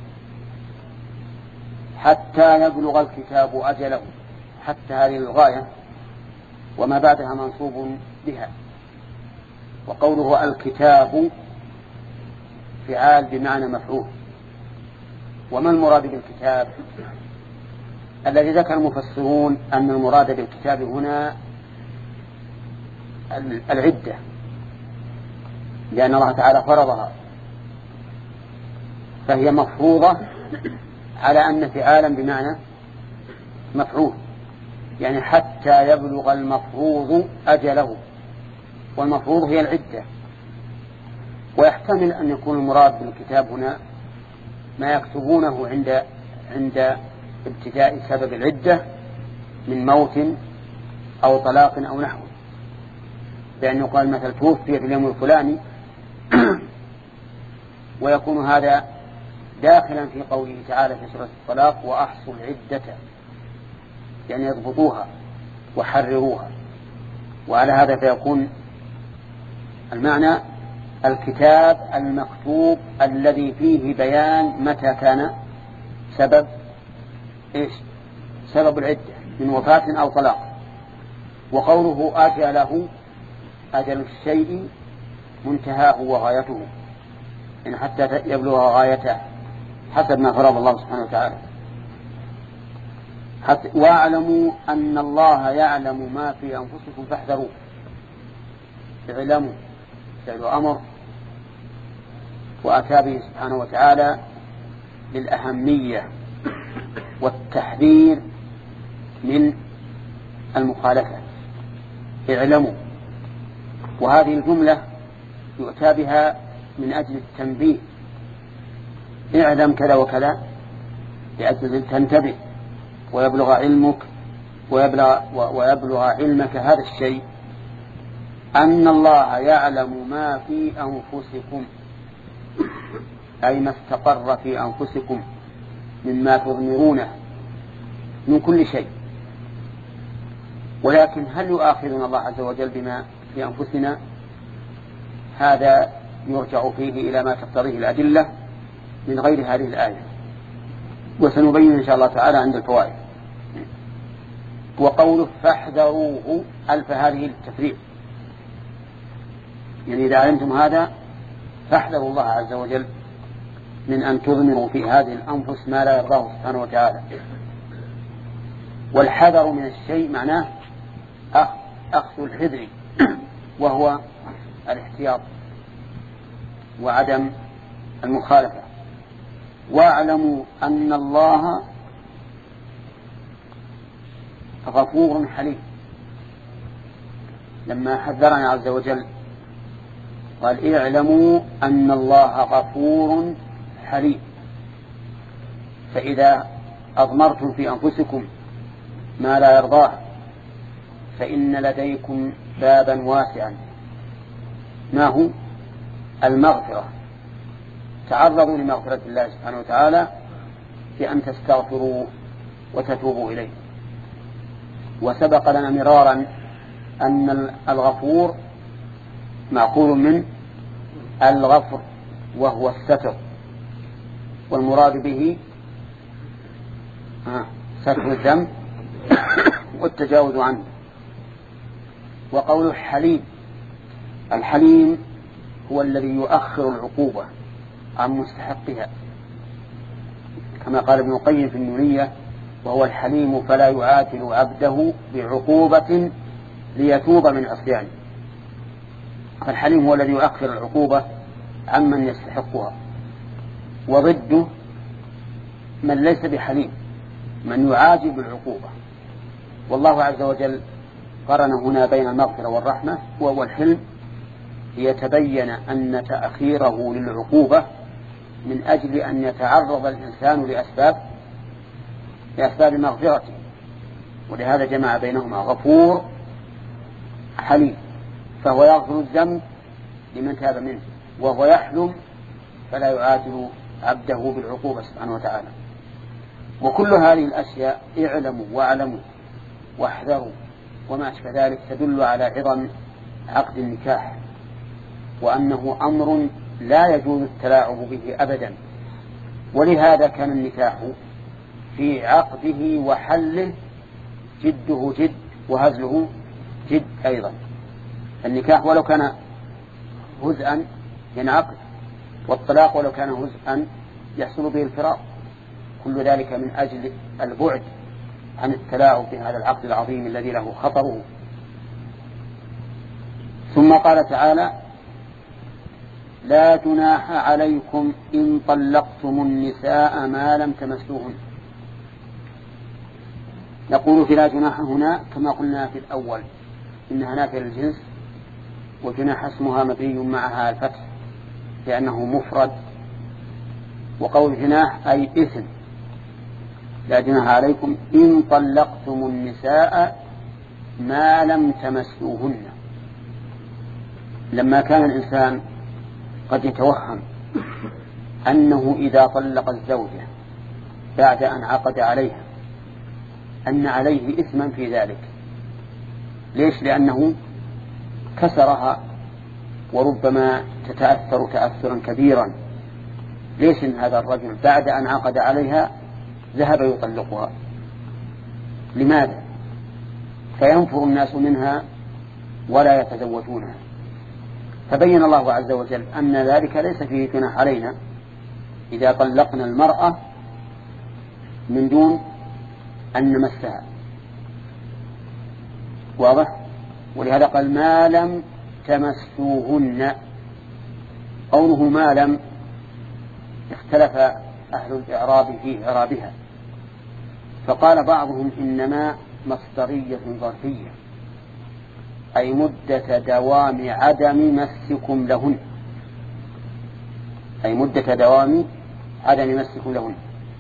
حتى يبلغ الكتاب أجله، حتى هذه الغاية وما بعدها منصوب بها. وقوله الكتاب فعال بمعنى مفعول. وما المراد بالكتاب؟ الذي ذكر المفسرون أن المراد بالكتاب هنا العدة، لأن الله تعالى فرضها، فهي مفروضة على أن فعالا بمعنى مفعول، يعني حتى يبلغ المفروض أجله، والمفروض هي العدة. ويحتمل أن يكون المراد بالكتاب هنا ما يكتبونه عند عند ابتداء سبب العدة من موت أو طلاق أو نحو، بأنه قال مثل توفي في اليوم الفلاني ويكون هذا داخلا في قوله تعالى في سورة الطلاق وأحصوا العدة، يعني يضبطوها وحرروها. وعلى هذا فيكون المعنى الكتاب المكتوب الذي فيه بيان متى كان سبب إيش؟ سبب العدة من وفاة أو طلاق. وقوله أجله أجل الشيء منتهاه وغايته، إن حتى يبلغ غايته حسب ما فرض الله سبحانه وتعالى. واعلموا أن الله يعلم ما في أنفسكم فاحذروه. اعلموا فعل أمر وأتى به سبحانه وتعالى للأهمية والتحذير من المخالفة. اعلموا، وهذه الجملة يؤتى بها من أجل التنبيه. اعلم كذا وكذا لأجل تنتبه ويبلغ علمك ويبلغ, ويبلغ علمك هذا الشيء، أن الله يعلم ما في أنفسكم، أي ما استقر في أنفسكم مما تضمرونه من كل شيء. ولكن هل يؤاخذنا الله عز وجل بما في أنفسنا؟ هذا يرجع فيه إلى ما تقتضيه الأدلة من غير هذه الآية، وسنبين إن شاء الله تعالى عند الفوائد. وقوله فاحذروه ألف هذه للتفريق، يعني إذا علمتم هذا فاحذروا الله عز وجل من أن تضمروا في هذه الأنفس ما لا يرضاه سبحانه وتعالى. والحذر من الشيء معناه أخذ الحذر، وهو الاحتياط وعدم المخالفة. واعلموا أن الله غفور حليم. لما حذرنا عز وجل قال اعلموا أن الله غفور حليم، فإذا أضمرتم في أنفسكم ما لا يرضاه فإن لديكم بابا واسعا، ما هو المغفرة. تعرضوا لمغفرة الله سبحانه وتعالى بأن تستغفروا وتتوبوا إليه. وسبق لنا مرارا أن الغفور معقول من الغفر وهو الستر، والمراد به ستر الذنب والتجاوز عنه. وقول الحليم، الحليم هو الذي يؤخر العقوبة عن مستحقها، كما قال ابن القيم في النونية: وهو الحليم فلا يعاتل عبده بعقوبة ليتوب من عصيانه. فالحليم هو الذي يؤخر العقوبة عمن يستحقها، وضده من ليس بحليم، من يعاجل بالعقوبة. والله عز وجل قرن هنا بين المغفرة والرحمة والحلم ليتبين أن تأخيره للعقوبة من أجل أن يتعرض الإنسان لأسباب لأسباب مغفرته، ولهذا جمع بينهما غفور حليم، فهو يغفر الذنب لمن تاب منه، وهو يحلم فلا يعاتل عبده بالعقوبة سبحانه وتعالى. وكل هذه الأشياء اعلموا واعلموا واحذروا وما أشبه ذلك تدل على عظم عقد النكاح، وأنه أمر لا يجوز التلاعب به أبدا. ولهذا كان النكاح في عقده وحله جده جد وهزله جد أيضا. النكاح ولو كان هزءا ينعقد، والطلاق ولو كان هزءا يحصل به الفراق، كل ذلك من أجل البعد عن التلاعب بهذا العقد العظيم الذي له خطره. ثم قال تعالى: لا جناح عليكم إن طلقتم النساء ما لم تمسوهن. نقول في لا جناح هنا كما قلنا في الأول إنها نافية للجنس، وجناح اسمها مبني معها الفتح لأنه مفرد، وقول جناح أي إثم. لا جناح عليكم إن طلقتم النساء ما لم تمسوهن. لما كان الإنسان قد يتوهم أنه إذا طلق الزوجة بعد أن عقد عليها أن عليه إثما في ذلك. ليش؟ لأنه كسرها وربما تتأثر تأثرا كبيرا. ليش إن هذا الرجل بعد أن عقد عليها ذهب يطلقها؟ لماذا؟ فينفر الناس منها ولا يتزوجونها. فبين الله عز وجل أن ذلك ليس فيه جناح علينا إذا طلقنا المرأة من دون أن نمسها. واضح؟ ولهذا قال ما لم تمسوهن. قوله ما لم اختلف أهل الإعراب في إعرابها، فقال بعضهم إنما مصدرية ظرفية، أي مدة دوام عدم مسكم لهن، أي مدة دوام عدم مسكم لهن.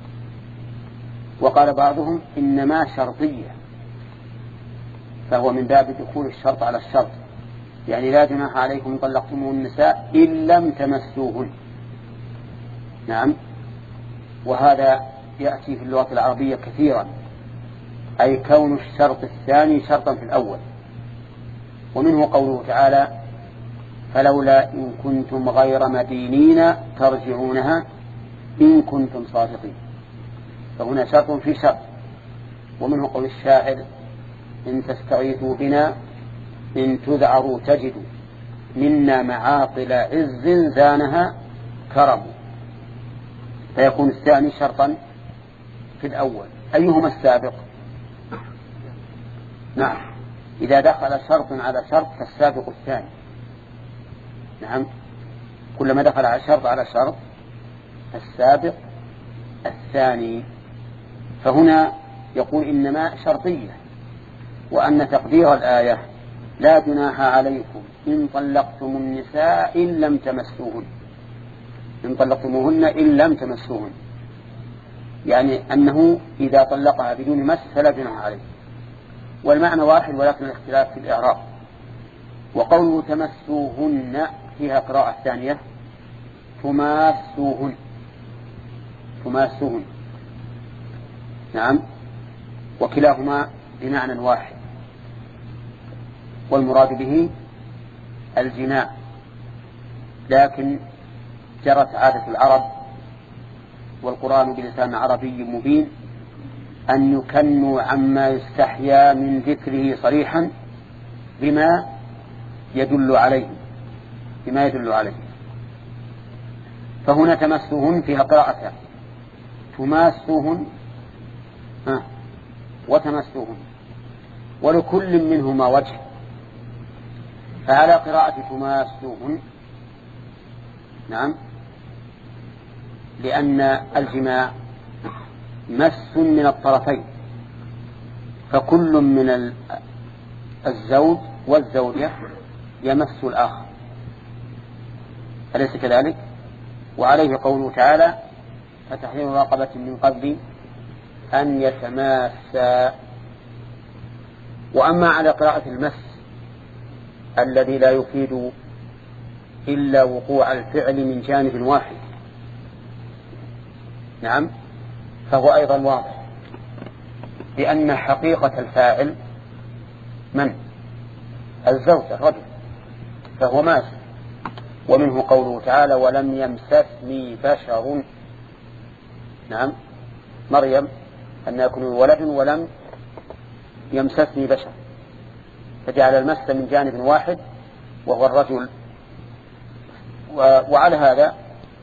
وقال بعضهم إنما شرطية، فهو من باب دخول الشرط على الشرط، يعني لا جناح عليكم طلقتم النساء إن لم تمسوهن. نعم، وهذا يأتي في اللغة العربية كثيرا، أي كون الشرط الثاني شرطا في الأول. ومنه قوله تعالى فلولا إن كنتم غير مدينين ترجعونها إن كنتم صادقين، فهنا شرط في شرط. ومنه قول الشاعر إن تستغيثوا بنا إن تذعروا تجدوا منا معاقل عز زانها كرم، فيكون الثاني شرطا في الأول. أيهما السابق؟ نعم، إذا دخل شرط على شرط فالسابق الثاني. نعم، كلما دخل على شرط على شرط فالسابق الثاني. فهنا يقول إنما شرطية، وأن تقدير الآية لا جناح عليكم إن طلقتم النساء إن لم تمسوهن، إن طلقتموهن إن لم تمسوهن، يعني أنه إذا طلقها بدون مس فلا جناح عليه. والمعنى واحد ولكن الاختلاف في الإعراب. وقوله تمسوهن فيها قراءة ثانية تماسوهن، تماسوهن. نعم، وكلاهما بمعنى واحد، والمراد به الجماع. لكن جرت عادة العرب والقرآن بلسان عربي مبين أن يكنوا عما يستحيا من ذكره صريحا بما يدل عليه، بما يدل عليه. فهنا تمسوهن فيها قراءتان، تماسوهن وتمسوهن، ولكل منهما وجه. فعلى قراءة تماسوهن نعم، لأن الجماع مس من الطرفين، فكل من الزوج والزوجة يمس الآخر، أليس كذلك؟ وعليه قوله تعالى فتحرير رقبة من قبل أن يتماسا. وأما على قراءة المس الذي لا يفيد إلا وقوع الفعل من جانب واحد، نعم، فهو أيضا واضح، لأن حقيقة الفاعل من؟ الزوج الرجل، فهو ماس. ومنه قوله تعالى ولم يمسسني بشر، نعم، مريم أن يكون ولد ولم يمسسني بشر، فجعل المس من جانب واحد وهو الرجل. وعلى هذا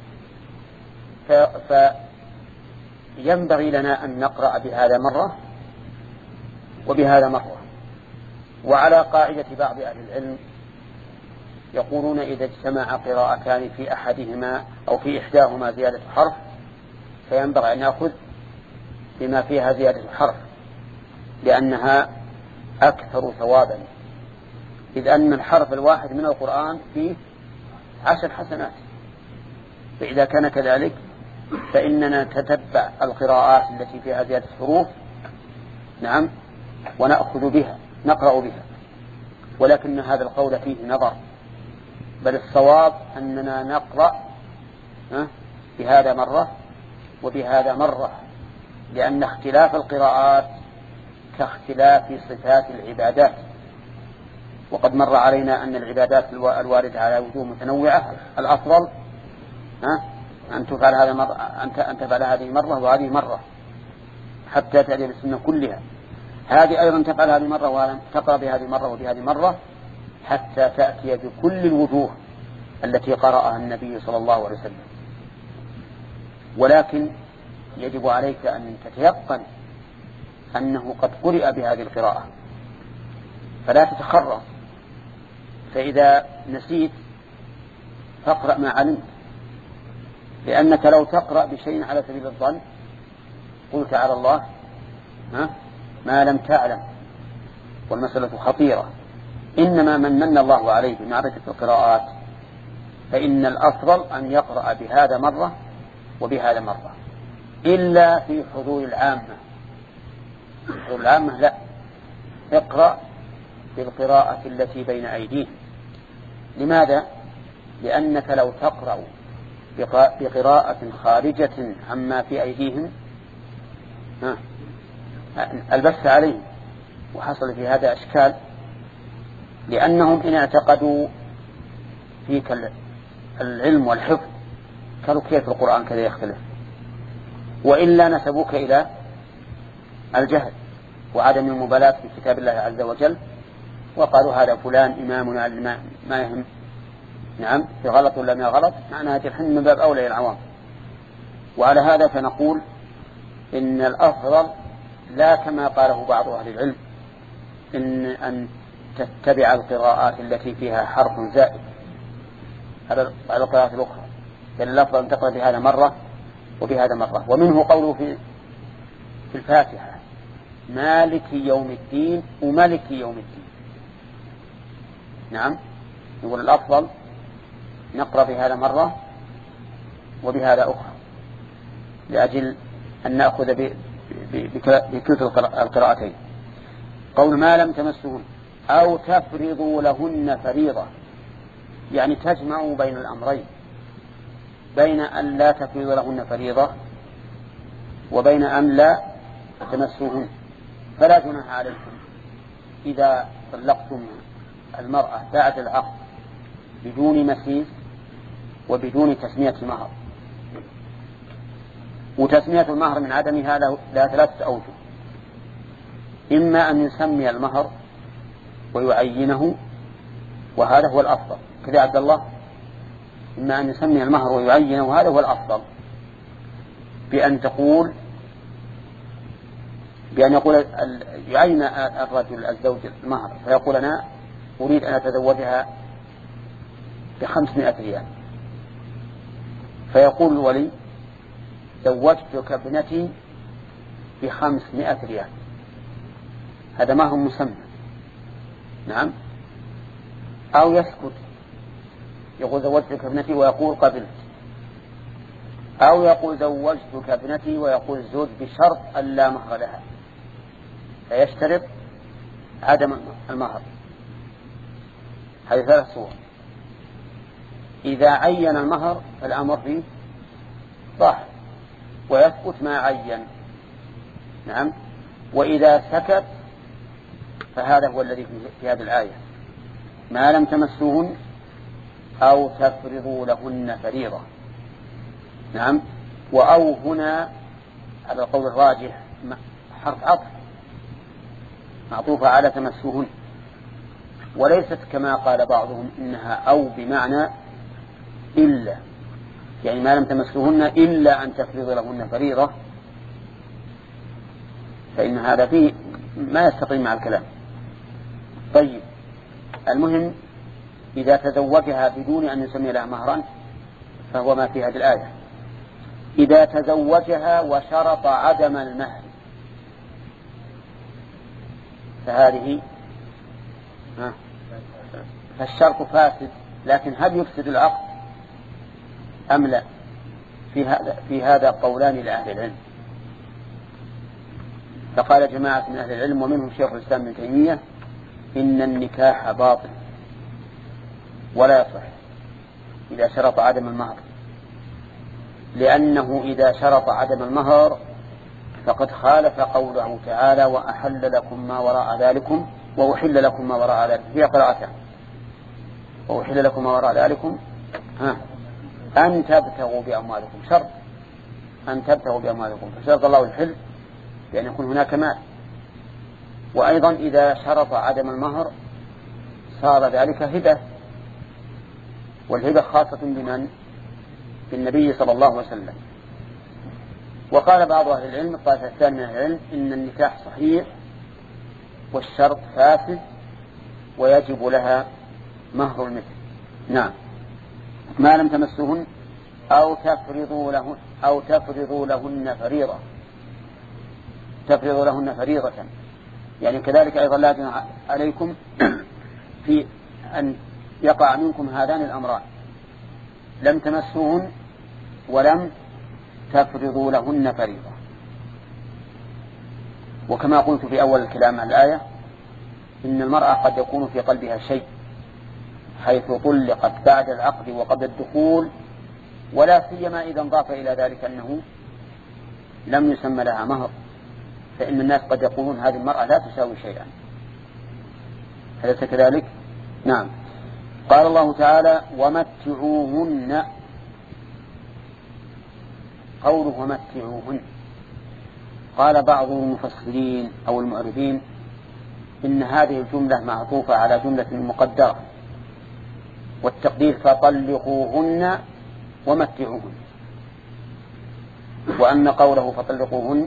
فينبغي لنا أن نقرأ بهذا مرة وبهذا مرة. وعلى قاعدة بعض أهل العلم يقولون إذا اجتمع قراءتان في أحدهما أو في إحداهما زيادة حرف فينبغي أن نأخذ بما فيها زيادة حرف، لأنها أكثر ثوابا، إذ أن الحرف الواحد من القرآن فيه عشر حسنات. فإذا كان كذلك فإننا نتتبع القراءات التي فيها زيادة حروف، نعم، ونأخذ بها نقرأ بها. ولكن هذا القول فيه نظر، بل الصواب أننا نقرأ بهذا مرة وبهذا مرة، لأن اختلاف القراءات كاختلاف صفات العبادات. وقد مر علينا أن العبادات الواردة على وجوه متنوعة الأفضل أن تفعل هذا مرة، أن تفعل هذه مرة وهذه مرة حتى تأتي بالسنة كلها. هذه أيضا تفعل هذه مرة وتقرأ بهذه مرة وبهذه مرة حتى تأتي بكل الوجوه التي قرأها النبي صلى الله عليه وسلم. ولكن يجب عليك أن تتيقن أنه قد قرئ بهذه القراءة، فلا تتخرص. فإذا نسيت فاقرأ ما علمت، لأنك لو تقرأ بشيء على سبيل الظن قلت على الله ها ما لم تعلم، والمسألة خطيرة. إنما من من الله عليه بمعرفة القراءات فإن الأفضل أن يقرأ بهذا مرة وبهذا مرة، إلا في حضور العامة. في حضور العامة لا، اقرأ بالقراءة التي بين أيديهم. لماذا؟ لأنك لو تقرأ بقراءة خارجة عما في أيديهم البس عليهم، وحصل في هذا أشكال، لأنهم إن اعتقدوا فيك العلم والحفظ قالوا كيف القرآن كذا يختلف، وإلا نسبوك إلى الجهل وعدم المبالاة في كتاب الله عز وجل، وقالوا هذا فلان إمامنا ما يهم. نعم، في غلط ولا ما غلط، معناها جرحن من باب أولى العوام. وعلى هذا فنقول إن الأفضل لا كما قاله بعض أهل العلم إن أن تتبع القراءات التي فيها حرف زائد على القراءات الأخرى، بل الأفضل أن تقرأ بهذا مرة وبهذا مرة. ومنه قوله في في الفاتحة مالك يوم الدين وملك يوم الدين. نعم، يقول الأفضل نقرأ بهذا مرة وبهذا أخرى، لأجل أن نأخذ بكلتا القراءتين. قول ما لم تمسهن أو تفرضوا لهن فريضة، يعني تجمعوا بين الأمرين، بين أن لا تفرضوا لهن فريضة وبين أن لا تمسوهن. فلا جناح عليكم إذا طلقتم المرأة بعد العقد بدون مسيس وبدون تسمية المهر. وتسمية المهر من عدمها لها ثلاثة أوجه: إما أن يسمي المهر ويعينه، وهذا هو الأفضل كذا عبد الله، إما أن يسمي المهر ويعينه وهذا هو الأفضل، بأن تقول بأن يقول يعين الرجل الزوج المهر فيقول أنا أريد أن أتزوجها بخمسمائة ريال، فيقول الولي زوجتك ابنتي بخمسمائة ريال، هذا مهر مسمى. نعم، أو يسكت يقول زوجتك ابنتي ويقول قبلت، أو يقول زوجتك ابنتي ويقول الزوج بشرط ألا مهر لها، فيشترط عدم المهر. هذه ثلاث صور. إذا عين المهر فالأمر فيه ظاهر ويسكت ما عين. نعم، وإذا سكت فهذا هو الذي في هذه الآية ما لم تمسوهن أو تفرضوا لهن فريضة. نعم، وأو هنا على القول الراجح حرف عطف معطوفة على تمسوهن، وليست كما قال بعضهم إنها أو بمعنى إلا، يعني ما لم تمسوهن إلا أن تفرضوا لهن فريضة، فإن هذا فيه ما يستقيم مع الكلام. طيب، المهم إذا تزوجها بدون أن يسمي لها مهرا فهو ما في هذه الآية. إذا تزوجها وشرط عدم المهر فهذه فالشرط فاسد، لكن هل يفسد العقد أم لا؟ في هذا في هذا قولان لأهل العلم. فقال جماعة من أهل العلم ومنهم شيخ الإسلام ابن تيمية إن النكاح باطل ولا يصح إذا شرط عدم المهر، لأنه إذا شرط عدم المهر فقد خالف قوله تعالى وأحل لكم ما وراء ذلكم وأحل لكم ما وراء ذلكم، في قراءتها وأحل لكم ما وراء ذلكم ها أن تبتغوا بأموالكم، شرط أن تبتغوا بأموالكم، فشرط الله الحل بأن يكون هناك مال. وأيضا إذا شرط عدم المهر صار ذلك هبة، والهبة خاصة بمن؟ بالنبي صلى الله عليه وسلم. وقال بعض أهل العلم الطائفة الثانية من أهل العلم إن النكاح صحيح والشرط فاسد ويجب لها مهر المثل. نعم، ما لم تمسهن أو تفرضوا لهن أو تفرضوا لهن فريضة، تفرضوا لهن فريضة يعني كذلك أيضا لا جناح عليكم في أن يقع منكم هذان الأمران، لم تمسوهن ولم تفرضوا لهن فريضة. وكما قلت في أول الكلام عن الآية إن المرأة قد يكون في قلبها شيء حيث طلقت بعد العقد وقبل الدخول، ولا سيما إذا انضاف إلى ذلك أنه لم يسمى لها مهر، فإن الناس قد يقولون هذه المرأة لا تساوي شيئا. أليس كذلك؟ نعم. قال الله تعالى ومتعوهن، قوله ومتعوهن قال بعض المفسرين أو المؤرخين إن هذه الجملة معطوفة على جملة مقدرة، والتقدير فطلقوهن ومتعوهن، وأن قوله فطلقوهن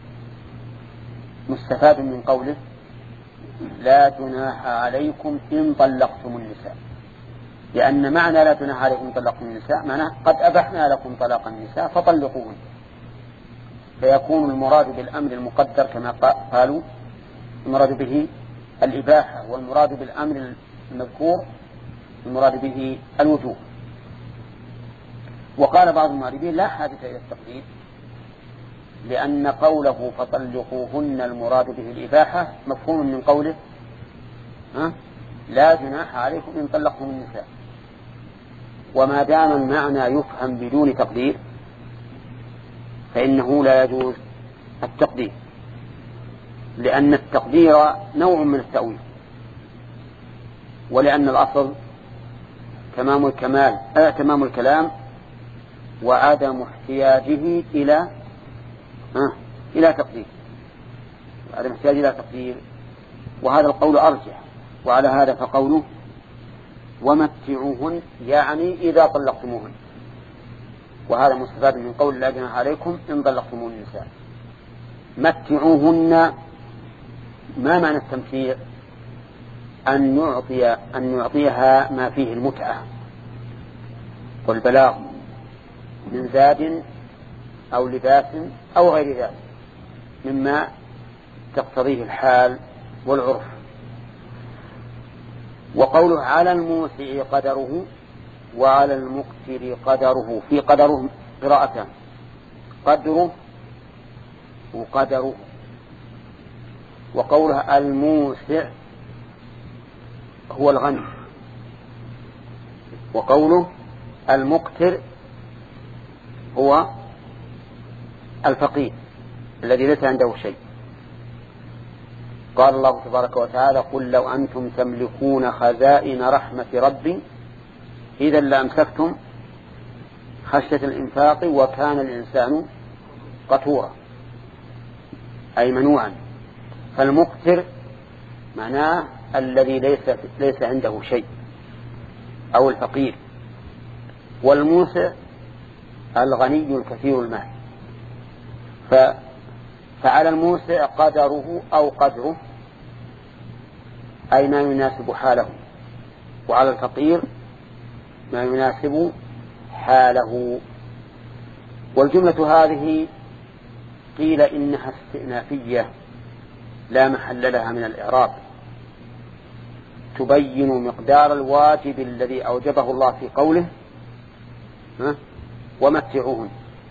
مستفاد من قوله لا جناح عليكم إن طلقتم النساء، لأن معنى لا جناح عليكم إن طلقتم النساء معناه قد أبحنا لكم طلاق النساء فطلقوهن، فيكون المراد بالأمر المقدر كما قالوا المراد به الإباحة، والمراد بالأمر المذكور المراد به الوجوب. وقال بعض المعربين لا حاجة إلى التقدير، لأن قوله فطلقوهن المراد به الإباحة مفهوم من قوله ها لا جناح عليكم إن طلقتم النساء، وما دام المعنى يفهم بدون تقدير فإنه لا يجوز التقدير، لأن التقدير نوع من التأويل، ولأن الأصل تمام الكمال آه تمام الكلام وعدم احتياجه إلى آه إلى تقدير، عدم احتياجه إلى تقدير، وهذا القول أرجح. وعلى هذا فقوله ومتعوهن يعني إذا طلقتموهن، وهذا مستفاد من قول لا جناح عليكم إن طلقتم النساء. متعوهن ما معنى التمتيع؟ أن يعطي أن يعطيها ما فيه المتعة والبلاغ من زاد أو لباس أو غير ذلك مما تقتضيه الحال والعرف. وقوله على الموسع قدره وعلى المقتر قدره، في قدره قراءتان، قدره وقدره. وقولها الموسع هو الغني، وقوله المقتر هو الفقير الذي ليس عنده شيء. قال الله تبارك وتعالى قل لو أنتم تملكون خزائن رحمة ربي إذا لأمسكتم خشية الإنفاق وكان الإنسان قتورا، أي منوعا. فالمقتر معناه الذي ليس, ليس عنده شيء أو الفقير، والموسع الغني الكثير المال. فعلى الموسع قدره أو قدره أي ما يناسب حاله، وعلى الفقير ما يناسب حاله. والجملة هذه قيل إنها استئنافية لا محل لها من الإعراب، تبين مقدار الواجب الذي أوجبه الله في قوله ومتعوهن.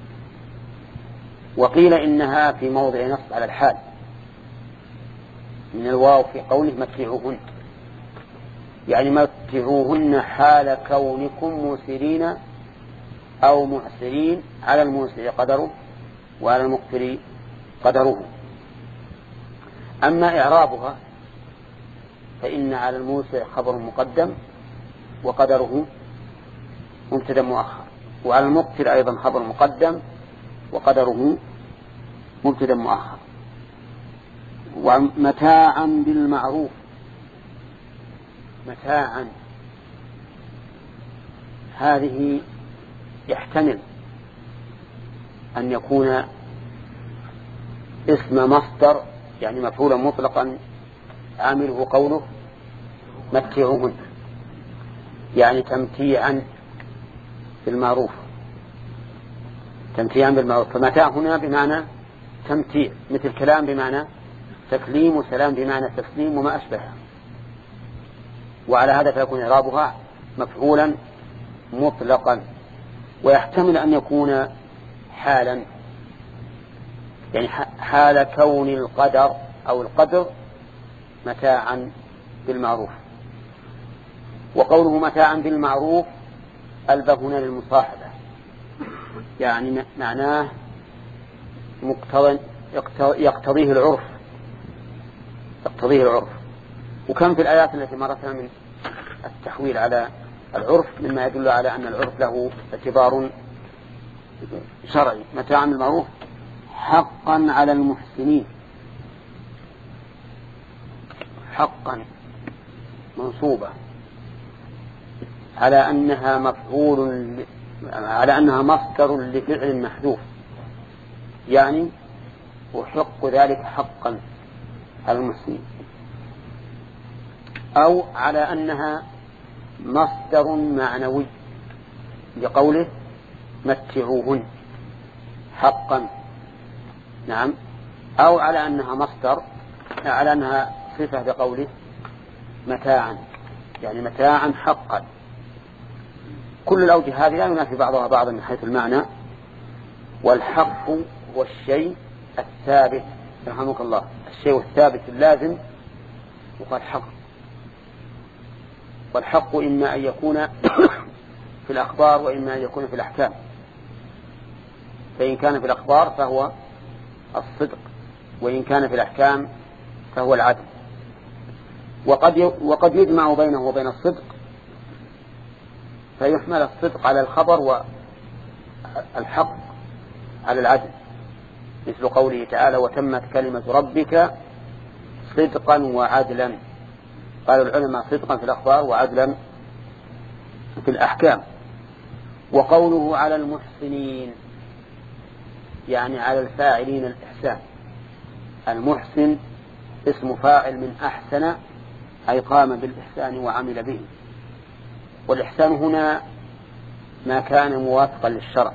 وقيل إنها في موضع نصب على الحال من الواو في قوله متعوهن، يعني متعوهن حال كونكم موسرين أو معسرين، على الموسر قدره وعلى المقتر قدره. أما إعرابها فإن على الموسع خبر مقدم وقدره مبتدا مؤخر، وعلى المقتر أيضا خبر مقدم وقدره مبتدا مؤخر. ومتاعا بالمعروف، متاعا هذه يحتمل أن يكون اسم مصدر يعني مفعولا مطلقا عامله قوله متعوهن، يعني تمتيعا بالمعروف، تمتيعا بالمعروف. فمتاع هنا بمعنى تمتيع، مثل كلام بمعنى تكليم وسلام بمعنى تسليم وما أشبهها. وعلى هذا فيكون إعرابها مفعولا مطلقا، ويحتمل أن يكون حالا، يعني حال كون القدر أو القدر متاعا بالمعروف. وقوله متاعا بالمعروف ألبى هنا للمصاحبة، يعني معناه مقتضى يقتضيه العرف يقتضيه العرف. وكم في الآيات التي مرتنا من التحويل على العرف مما يدل على أن العرف له اعتبار شرعي. متاعا بالمعروف حقا على المحسنين، حقا منصوبة على أنها مفعول على أنها مصدر لفعل محذوف، يعني وحق ذلك حقا على المحسنين، أو على أنها مصدر معنوي لقوله متعوهن حقا، نعم، أو على أنها مصدر على أنها صفة بقوله متاعا، يعني متاعا حقا. كل الأوجه هذه لا ينافي بعضها بعضا من حيث المعنى. والحق هو الشيء الثابت، رحمك الله، الشيء الثابت اللازم وقال حق. والحق إما أن يكون في الأخبار وإما أن يكون في الأحكام. فإن كان في الأخبار فهو الصدق، وإن كان في الأحكام فهو العدل. وقد وقد يجمع بينه وبين الصدق، فيحمل الصدق على الخبر والحق على العدل، مثل قوله تعالى وتمت كلمة ربك صدقا وعدلا. قال العلماء صدقا في الأخبار وعدلا في الأحكام. وقوله على المحسنين يعني على الفاعلين الإحسان. المحسن اسم فاعل من أحسن، أي قام بالإحسان وعمل به. والإحسان هنا ما كان موافقا للشرع،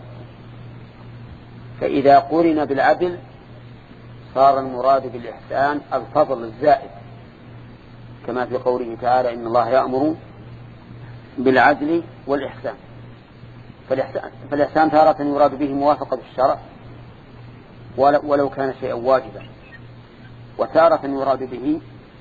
فإذا قرن بالعدل صار المراد بالإحسان الفضل الزائد، كما في قوله تعالى إن الله يأمر بالعدل والإحسان. فالإحسان تارة يراد به موافقة الشرع ولو كان شيئا واجبا، وتارة يراد به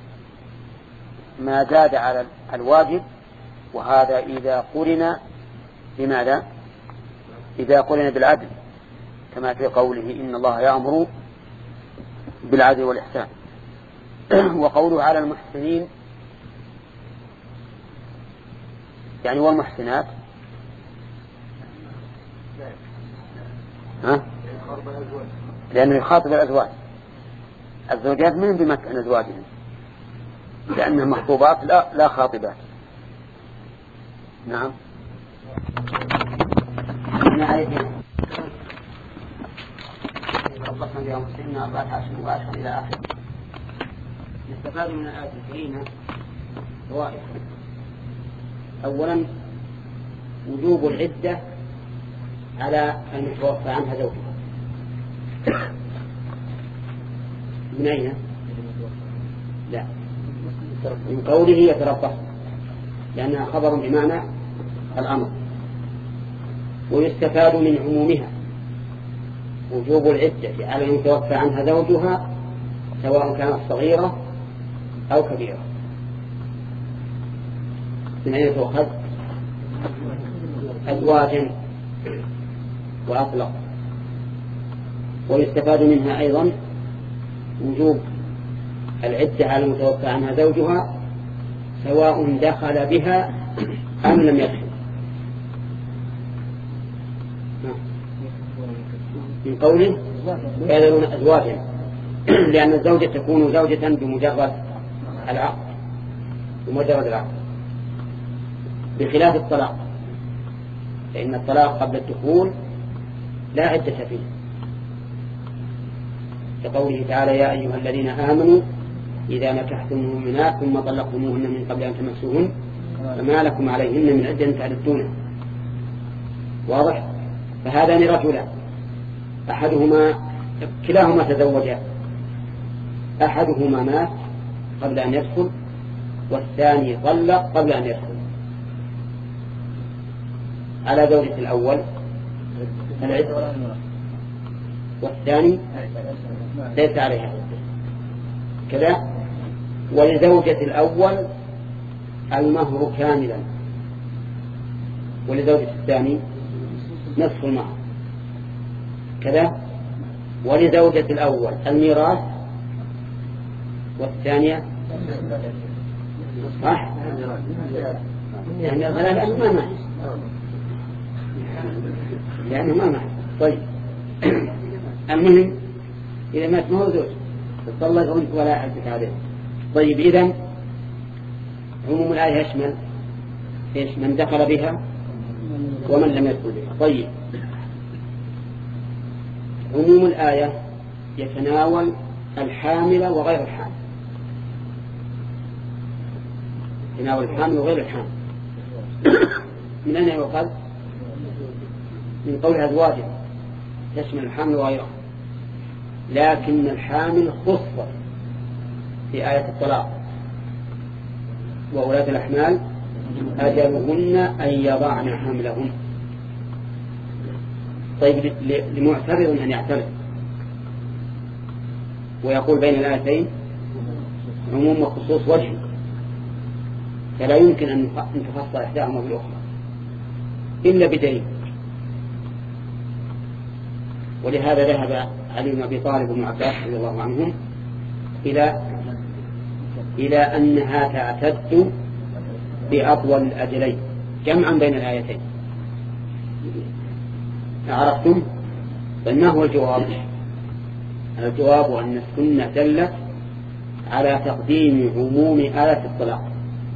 ما زاد على الواجب، وهذا إذا قرن بماذا؟ إذا قرن بالعدل، كما في قوله إن الله يأمر بالعدل والإحسان. وقوله على المحسنين يعني والمحسنات، ها؟ لأنه يخاطب الأزواج. الزوجات من بمكان أزواجهم، لأنها مخطوبات لا, لا خاطبات. نعم. ربطنا بها مسلمين أربعة عشر وعشر إلى آخر. نستفاد من الآية الكريمة فوائد. أولا وجوب العدة على المتوفى عنها زوجها. من أين؟ لا، من قوله يتربص، لأنها خبر بمعنى الأمر. ويستفاد من عمومها وجوب العدة على المتوفى عنها زوجها سواء كانت صغيرة أو كبيرة. من أين تؤخذ؟ أزواجا وأطلق. ويستفاد منها أيضا وجوب العدة على المتوفى عنها زوجها سواء دخل بها أم لم يدخل. من قوله يذرون أزواجا، لأن الزوجة تكون زوجة بمجرد العقد بمجرد العقد بخلاف الطلاق، فإن الطلاق قبل الدخول لا عدة فيه، كقوله تعالى يا أيها الذين آمنوا إذا نكحتم المؤمنات ثم طلقتموهن من قبل أن تمسوهن فما لكم عليهن من عدة تعددونه. واضح؟ فهذان رجلان أحدهما كلاهما تزوجا أحدهما مات قبل أن يدخل والثاني طلق قبل أن يدخل. على زوجة الأول العدة والثاني ليس عليها كذا. ولزوجة الأول المهر كاملا ولزوجة الثاني نصف المهر كذا. ولزوجة الأول الميراث والثانية صح يعني الغلال ما معه لأنه ما معه. طيب المهم إذا مات ما هو زوج تطلق ولا حدث عليه. طيب إذن عموم الآية يشمل إيش؟ من دخل بها ومن لم يدخل بها. طيب عموم الآية يتناول الحامل وغير الحامل، يتناول الحامل وغير الحامل. من أين يؤخذ؟ من قول أزواجه تشمل الحامل وغيره، لكن الحامل خص في آية الطلاق وأولاد الأحمال أجلهن أن يضعن حملهن. طيب لمعترض أن يعترض ويقول بين الآيتين عموم وخصوص وجه، فلا يمكن أن تفصل إحداهما بالأخرى إلا بدليل. ولهذا ذهب علي بن أبي طالب وابن عباس رضي الله عنهم إلى إلى أنها تعتد بأطول الأجلين جمعا بين الآيتين. عرفتم؟ فما هو الجواب؟ الجواب أن السنة دلت على تقديم عموم آية الطلاق،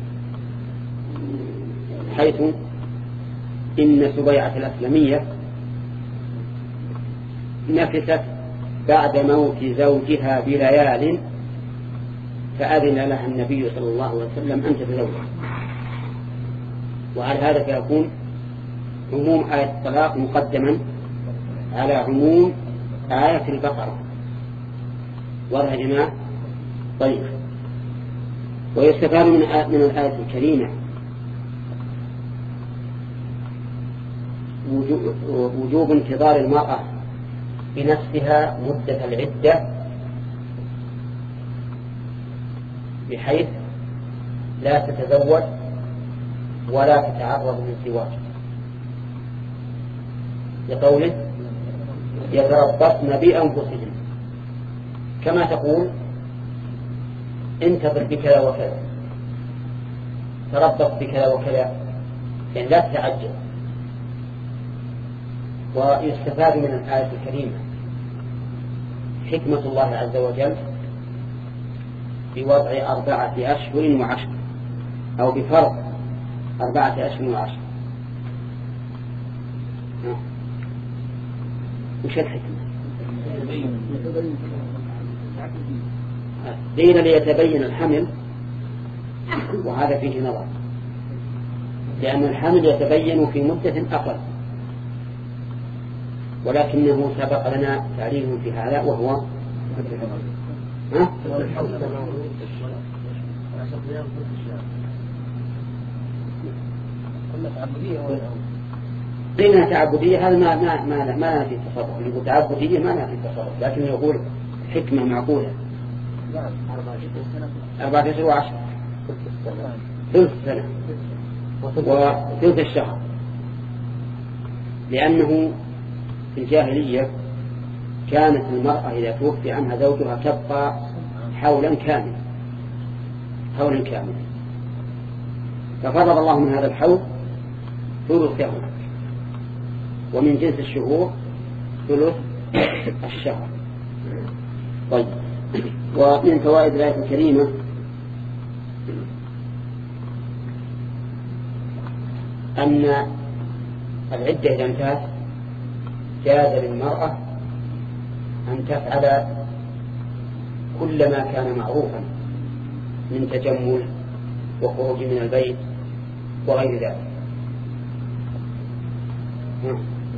حيث إن سبيعة الأسلمية نفست بعد موت زوجها بليال فأذن لها النبي صلى الله عليه وسلم أن تتزوج. وعلى هذا فيكون عموم آية الطلاق مقدما على عموم آية البقرة. واضح يا جماعة؟ طيب ويستفاد من من الآية الكريمة وجوب انتظار المرأة بنفسها مدة العدة بحيث لا تتزوج ولا تتعرض للزواج، لقوله يتربصن بأنفسهن، كما تقول انتظر بكذا وكذا، تربص بكذا وكذا، يعني لا تتعجل. ويستفاد من الآية الكريمة حكمة الله عز وجل بوضع أربعة أشهر وعشر أو بفرض أربعة أشهر وعشر. وش الحكمة؟ قيل ليتبين الحمل، وهذا فيه نظر، لأن الحمل يتبين في مدة أقل، ولكنه سبق لنا تعليم في هذا وهو ها؟ قيمة تعبدية هذا ما ما ما ما في تصرف، اللي يقول تعبدية ما في تصرف، لكن يقول حكمة معقولة. أربعة أشهر وعشر ثلث سنة وثلث الشهر، لأنه في الجاهلية كانت المرأة إذا توفي عنها زوجها تبقى حولا كاملا حولا كاملا ففرض الله من هذا الحول ثلث شهر، ومن جنس الشهور ثلث الشهر. طيب ومن فوائد الآية الكريمة أن العدة إذا انتهت جاز للمرأة أن تفعل كل ما كان معروفا من تجمل وخروج من البيت وغير ذلك.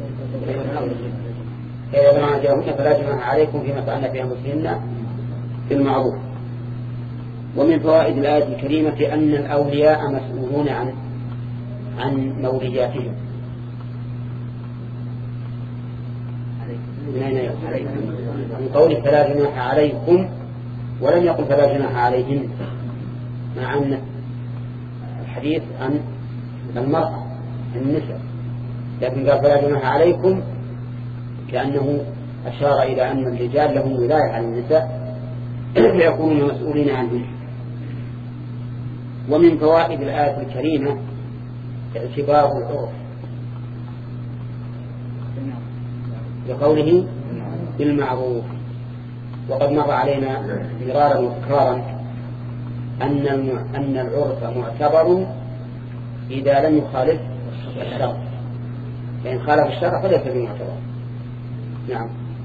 إذا ما جاءهن فلا جناح عليكم فيما فعلن في أنفسهن بالمعروف. ومن فوائد الآية الكريمة أن الأولياء مسؤولون عن عن مولياتهم. من قوله فلا جناح عليكم ولم يقل فلا جناح عليهن، مع أن الحديث عن المرأة النساء، لكن قال فلا جناح عليكم كأنه أشار إلى أن الرجال لهم ولاية على النساء فيكونون مسؤولين عنهم. ومن فوائد الآية الكريمة اعتبار العرف لقوله بالمعروف. وقد مر علينا مرارا وتكرارا أن أن العرف معتبر إذا لم يخالف الشرع، فإن خالف الشرع فليس بمعتبر. نعم.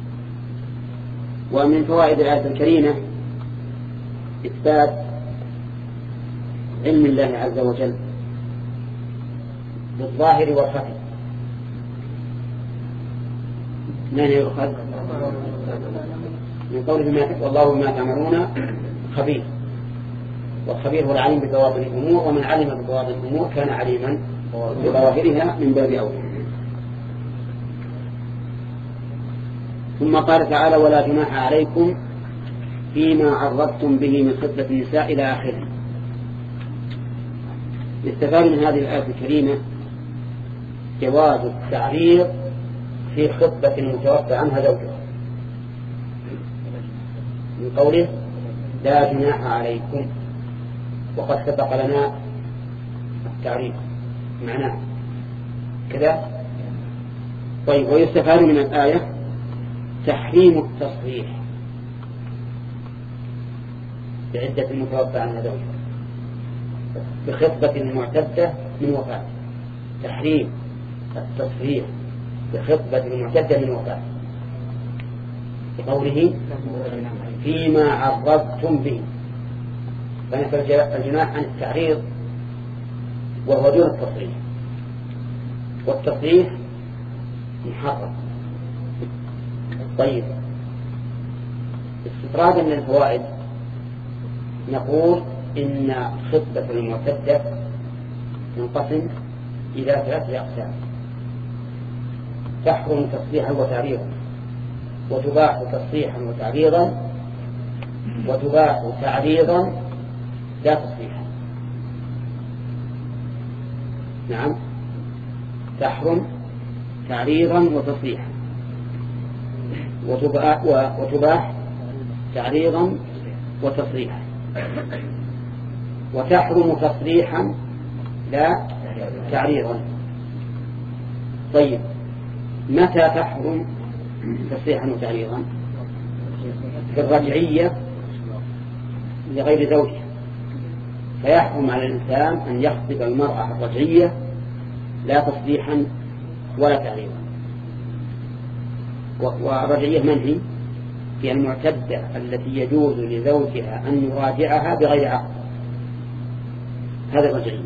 ومن فوائد الآية الكريمة إثبات علم الله عز وجل بالظاهر والخفي. من يؤخذ من قوله ما والله بما تعملون خبير، والخبير هو العليم بظواهر الأمور، ومن علم بظواهر الأمور كان عليما بظواهرها من باب أولى. ثم قال تعالى ولا جناح عليكم فيما عرضتم به من خطبة النساء إلى آخره. يستفاد من هذه الآية الكريمة جواز التعريض في خطبة المتوفى عنها زوجها، من قوله لا جناح عليكم، وقد سبق لنا التعريض معناه كذا. طيب. ويستفاد من الآية تحريم التصريح بعدة المتوفى عنها زوجها بخطبة المعتدة من وفاة، تحريم التصريح بخطبة المعتدة من وفاة بقوله فيما عرضتم به، فنفى الجناح عن التعريض وهو دون التصريح، والتصريح محرم. طيب. استطرادا من الفوائد نقول إن خطبة المعتدة تنقسم إلى ثلاثة أقسام: تحرم تصريحا وتعريضا، وتباح تصريحا وتعريضا، وتباح تعريضا لا تصريحا. نعم. تحرم تعريضا وتصريحا، وتباح, وتباح تعريضا وتصريحا، وتحرم تصريحا لا تعريضا. طيب. متى تحرم تصريحا وتعريضا؟ في الرجعية لغير زوجها، فيحرم على الإنسان أن يخطب المرأة الرجعية لا تصريحا ولا تعريضا. والرجعية منهي في المعتدة التي يجوز لزوجها أن يراجعها بغير عقد، هذا الرجعية.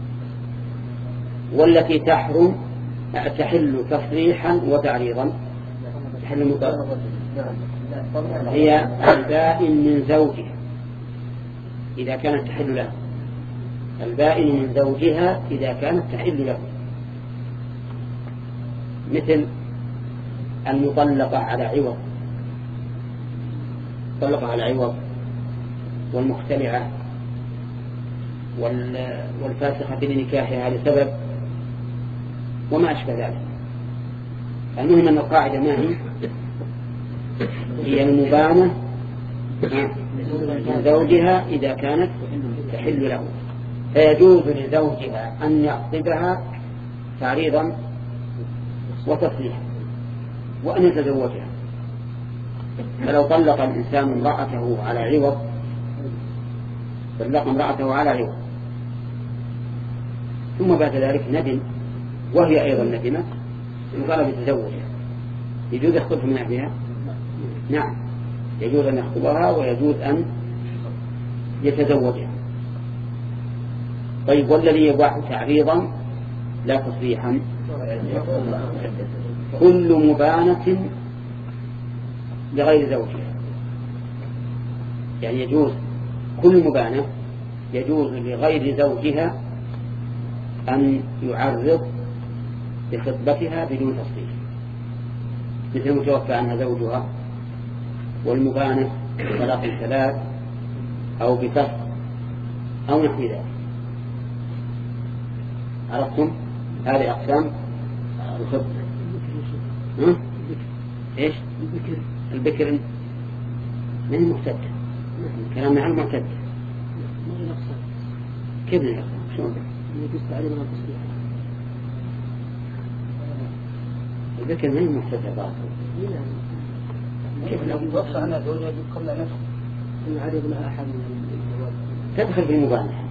والتي تحرم تحل تصريحا وتعريضا تحل مطلقا هي البائن من زوجها إذا كانت تحل له، البائن من زوجها إذا كانت تحل له، مثل المطلقة على عوض، المطلقة على عوض، والمختلعة، والفاسخة بنكاحها لسبب، وما أشبه ذلك. المهم أن القاعدة ما هي؟ هي المبانة من زوجها إذا كانت تحل له، فيجوز لزوجها أن يخطبها تعريضا وتصريحا وأن يتزوجها. فلو طلق الإنسان امرأته على عوض، طلق امرأته على عوض ثم بعد ذلك ندم وهي أيضا ندمت وقال بتزوجها، يجوز يخطبها من أهلها؟ نعم، يجوز أن يخطبها ويجوز أن يتزوجها. طيب. والذي يباح تعريضا لا تصريحا كل مبانة لغير زوجها، يعني يجوز كل مبانة يجوز لغير زوجها أن يعرض بخطبتها بدون تصريح، مثل متوفى عنها زوجها والمبانة بطلاق ثلاث أو بفسخ أو نحو ذلك. عرفتم هذه أقسام الخطبة؟ ها؟ إيش؟ البكر البكر من المعتدة، كلامنا عن المعتدة. كيف نقص؟ شلون؟ البكر من المعتدة باطل. كيف نقص عنها زوجها قبل نفسه؟ إن عرض لها أحد تدخل في المبانح،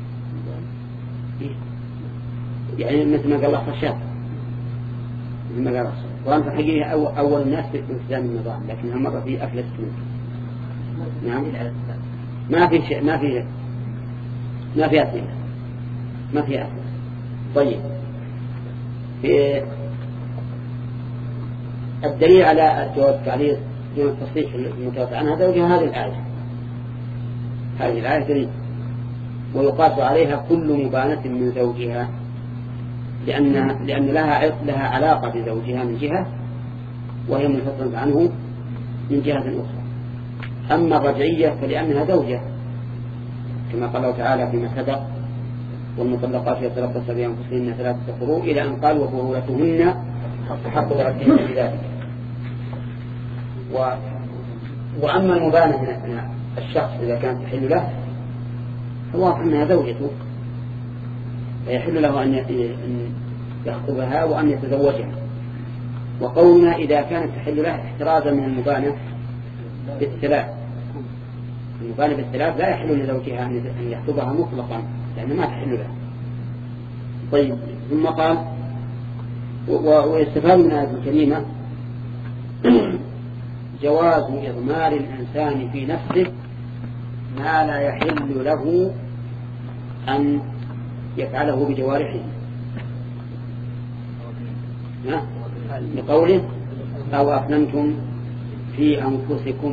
يعني مثل ما قال الله خشاب، مثل ما قال الله وأنت حقيقة أول الناس في الإسلام النظام، لكنها مرة في أفلس منه. نعم ما في شيء، ما في ما في أسئلة، ما في أسئلة. طيب في الدليل على جواز التعليق دون التصريح المتوفى عنها زوجها هذه الآية، هذه الآية دليل، ويقاس عليها كل مبانة من زوجها، لأن لأن لها لها علاقة بزوجها من جهة وهي منفصلة عنه من جهة أخرى. أما الرجعية فلأنها زوجة كما قال الله تعالى فيما سبق والمطلقات يتربصن بأنفسهن ثلاثة قروء إلى أن قال وبعولتهن حق ردهن بذلك. و... وأما المبانة من الشخص إذا كانت تحل له فواضح أنها زوجته فيحل له أن يخطبها وأن يتزوجها. وقولنا إذا كانت تحل له احترازا من المبانة بالثلاث، المبانة بالثلاث لا يحل لزوجها أن يخطبها مطلقا لأنه ما تحل له. طيب ثم قال ويستفاد من الآية الكريمة جواز إضمار الإنسان في نفسه ما لا يحل له أن يفعله بجوارحه، لقوله أو أفننتم في أنفسكم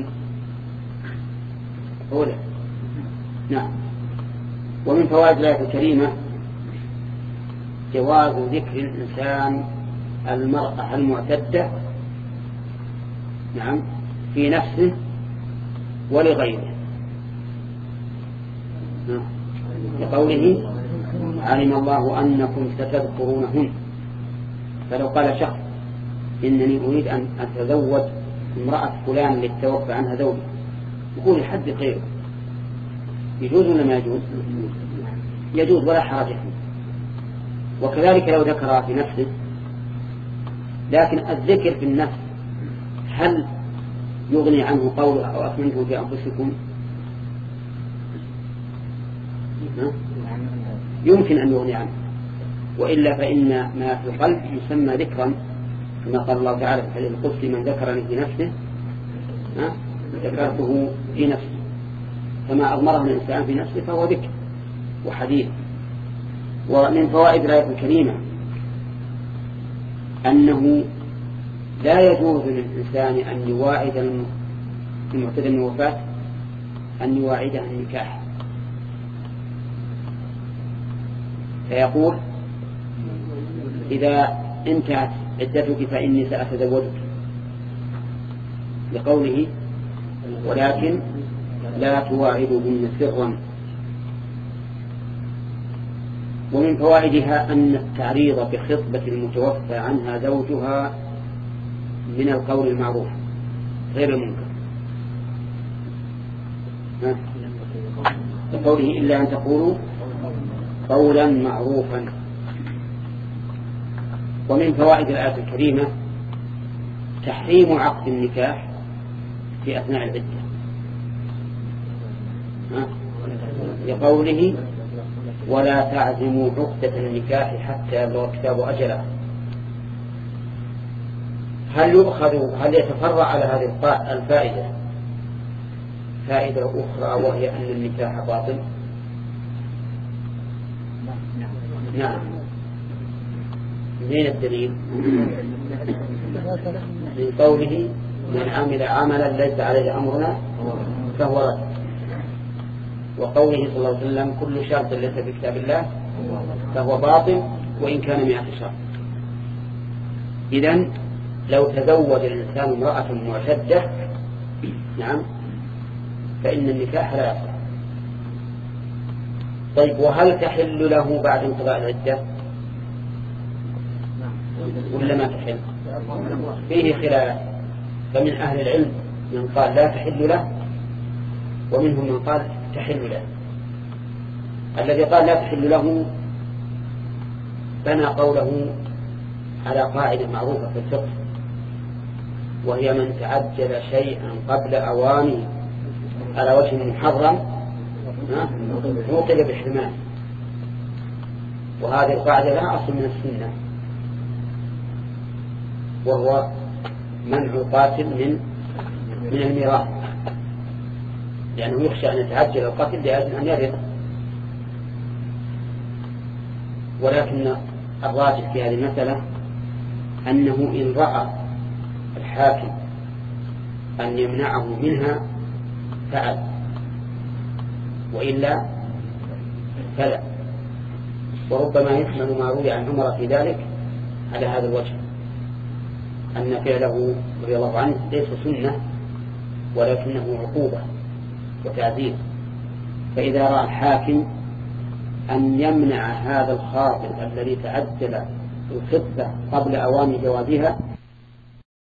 أولا. نعم. ومن فوائد الآية الكريمة جواز ذكر الإنسان المرأة المعتدة نعم في نفسه ولغيره، نعم. لقوله علم الله أنكم ستذكرونهن. فلو قال شخص إنني أريد أن أتزوج امرأة فلان للتوفى عنها زوجي يقول حد غيره يجوز ولا ما يجوز؟ يجوز ولا حرج فيه. وكذلك لو ذكر في نفسه، لكن الذكر في النفس هل يغني عنه قوله أو أفننتم في أنفسكم؟ يمكن أن يغني عنه، وإلا فإن ما في القلب يسمى ذكرا كما قال الله تعالى في الحديث القدسي من ذكرني في نفسه ذكرته في نفسه، فما أضمره الإنسان في نفسه فهو ذكر وحديث. ومن فوائد الآية الكريمة أنه لا يجوز للإنسان أن يواعد المعتدى من الوفاة أن يواعده النكاح، فيقول إذا انتهت عدتك فإني سأتزوجك، لقوله ولكن لا تواعدهن سرا. ومن فوائدها أن التعريض بخطبة المتوفى عنها زوجها من القول المعروف غير المنكر، لقوله إلا أن تقولوا قولا معروفا. ومن فوائد الآية الكريمة تحريم عقد النكاح في أثناء العدة، لقوله ولا تعزموا عقدة النكاح حتى يبلغ الكتاب أجله. هل يؤخذ هل يتفرع على هذه الفائدة فائدة أخرى وهي أن النكاح باطل؟ نعم. من الدليل؟ من قوله من عمل عملا ليس عليه أمرنا فهو رد. وقوله صلى الله عليه وسلم كل شرط ليس في كتاب الله فهو باطل وإن كان مئة شرط. إذن لو تزوج الإنسان امرأة معتدة نعم فإن النكاح لا يصح. طيب وهل تحل له بعد انقضاء العدة ولا ما تحل؟ فيه خلاف، فمن أهل العلم من قال لا تحل له ومنهم من قال تحل له. الذي قال لا تحل له بنى قوله على قاعدة معروفة في الفقه، وهي من تعجل شيئا قبل أوانه على وجه محرم يوقف بحرمان، وهذه القاعدة لها أصل من السنة، وهو منع القاتل من من الميراث، لأنه يخشى أن يتعجل القتل لأجل أن يرث. ولكن الراجح في هذه المسألة أنه إن رأى الحاكم أن يمنعه منها فعل، وإلا فلا. وربما يحمل ما روي عن عمر في ذلك على هذا الوجه، أن فعله رضي الله عنه ليس سنة ولكنه عقوبة وتعذيب. فإذا رأى الحاكم أن يمنع هذا الخاطب الذي تعجل الخطبة قبل أوان جوازها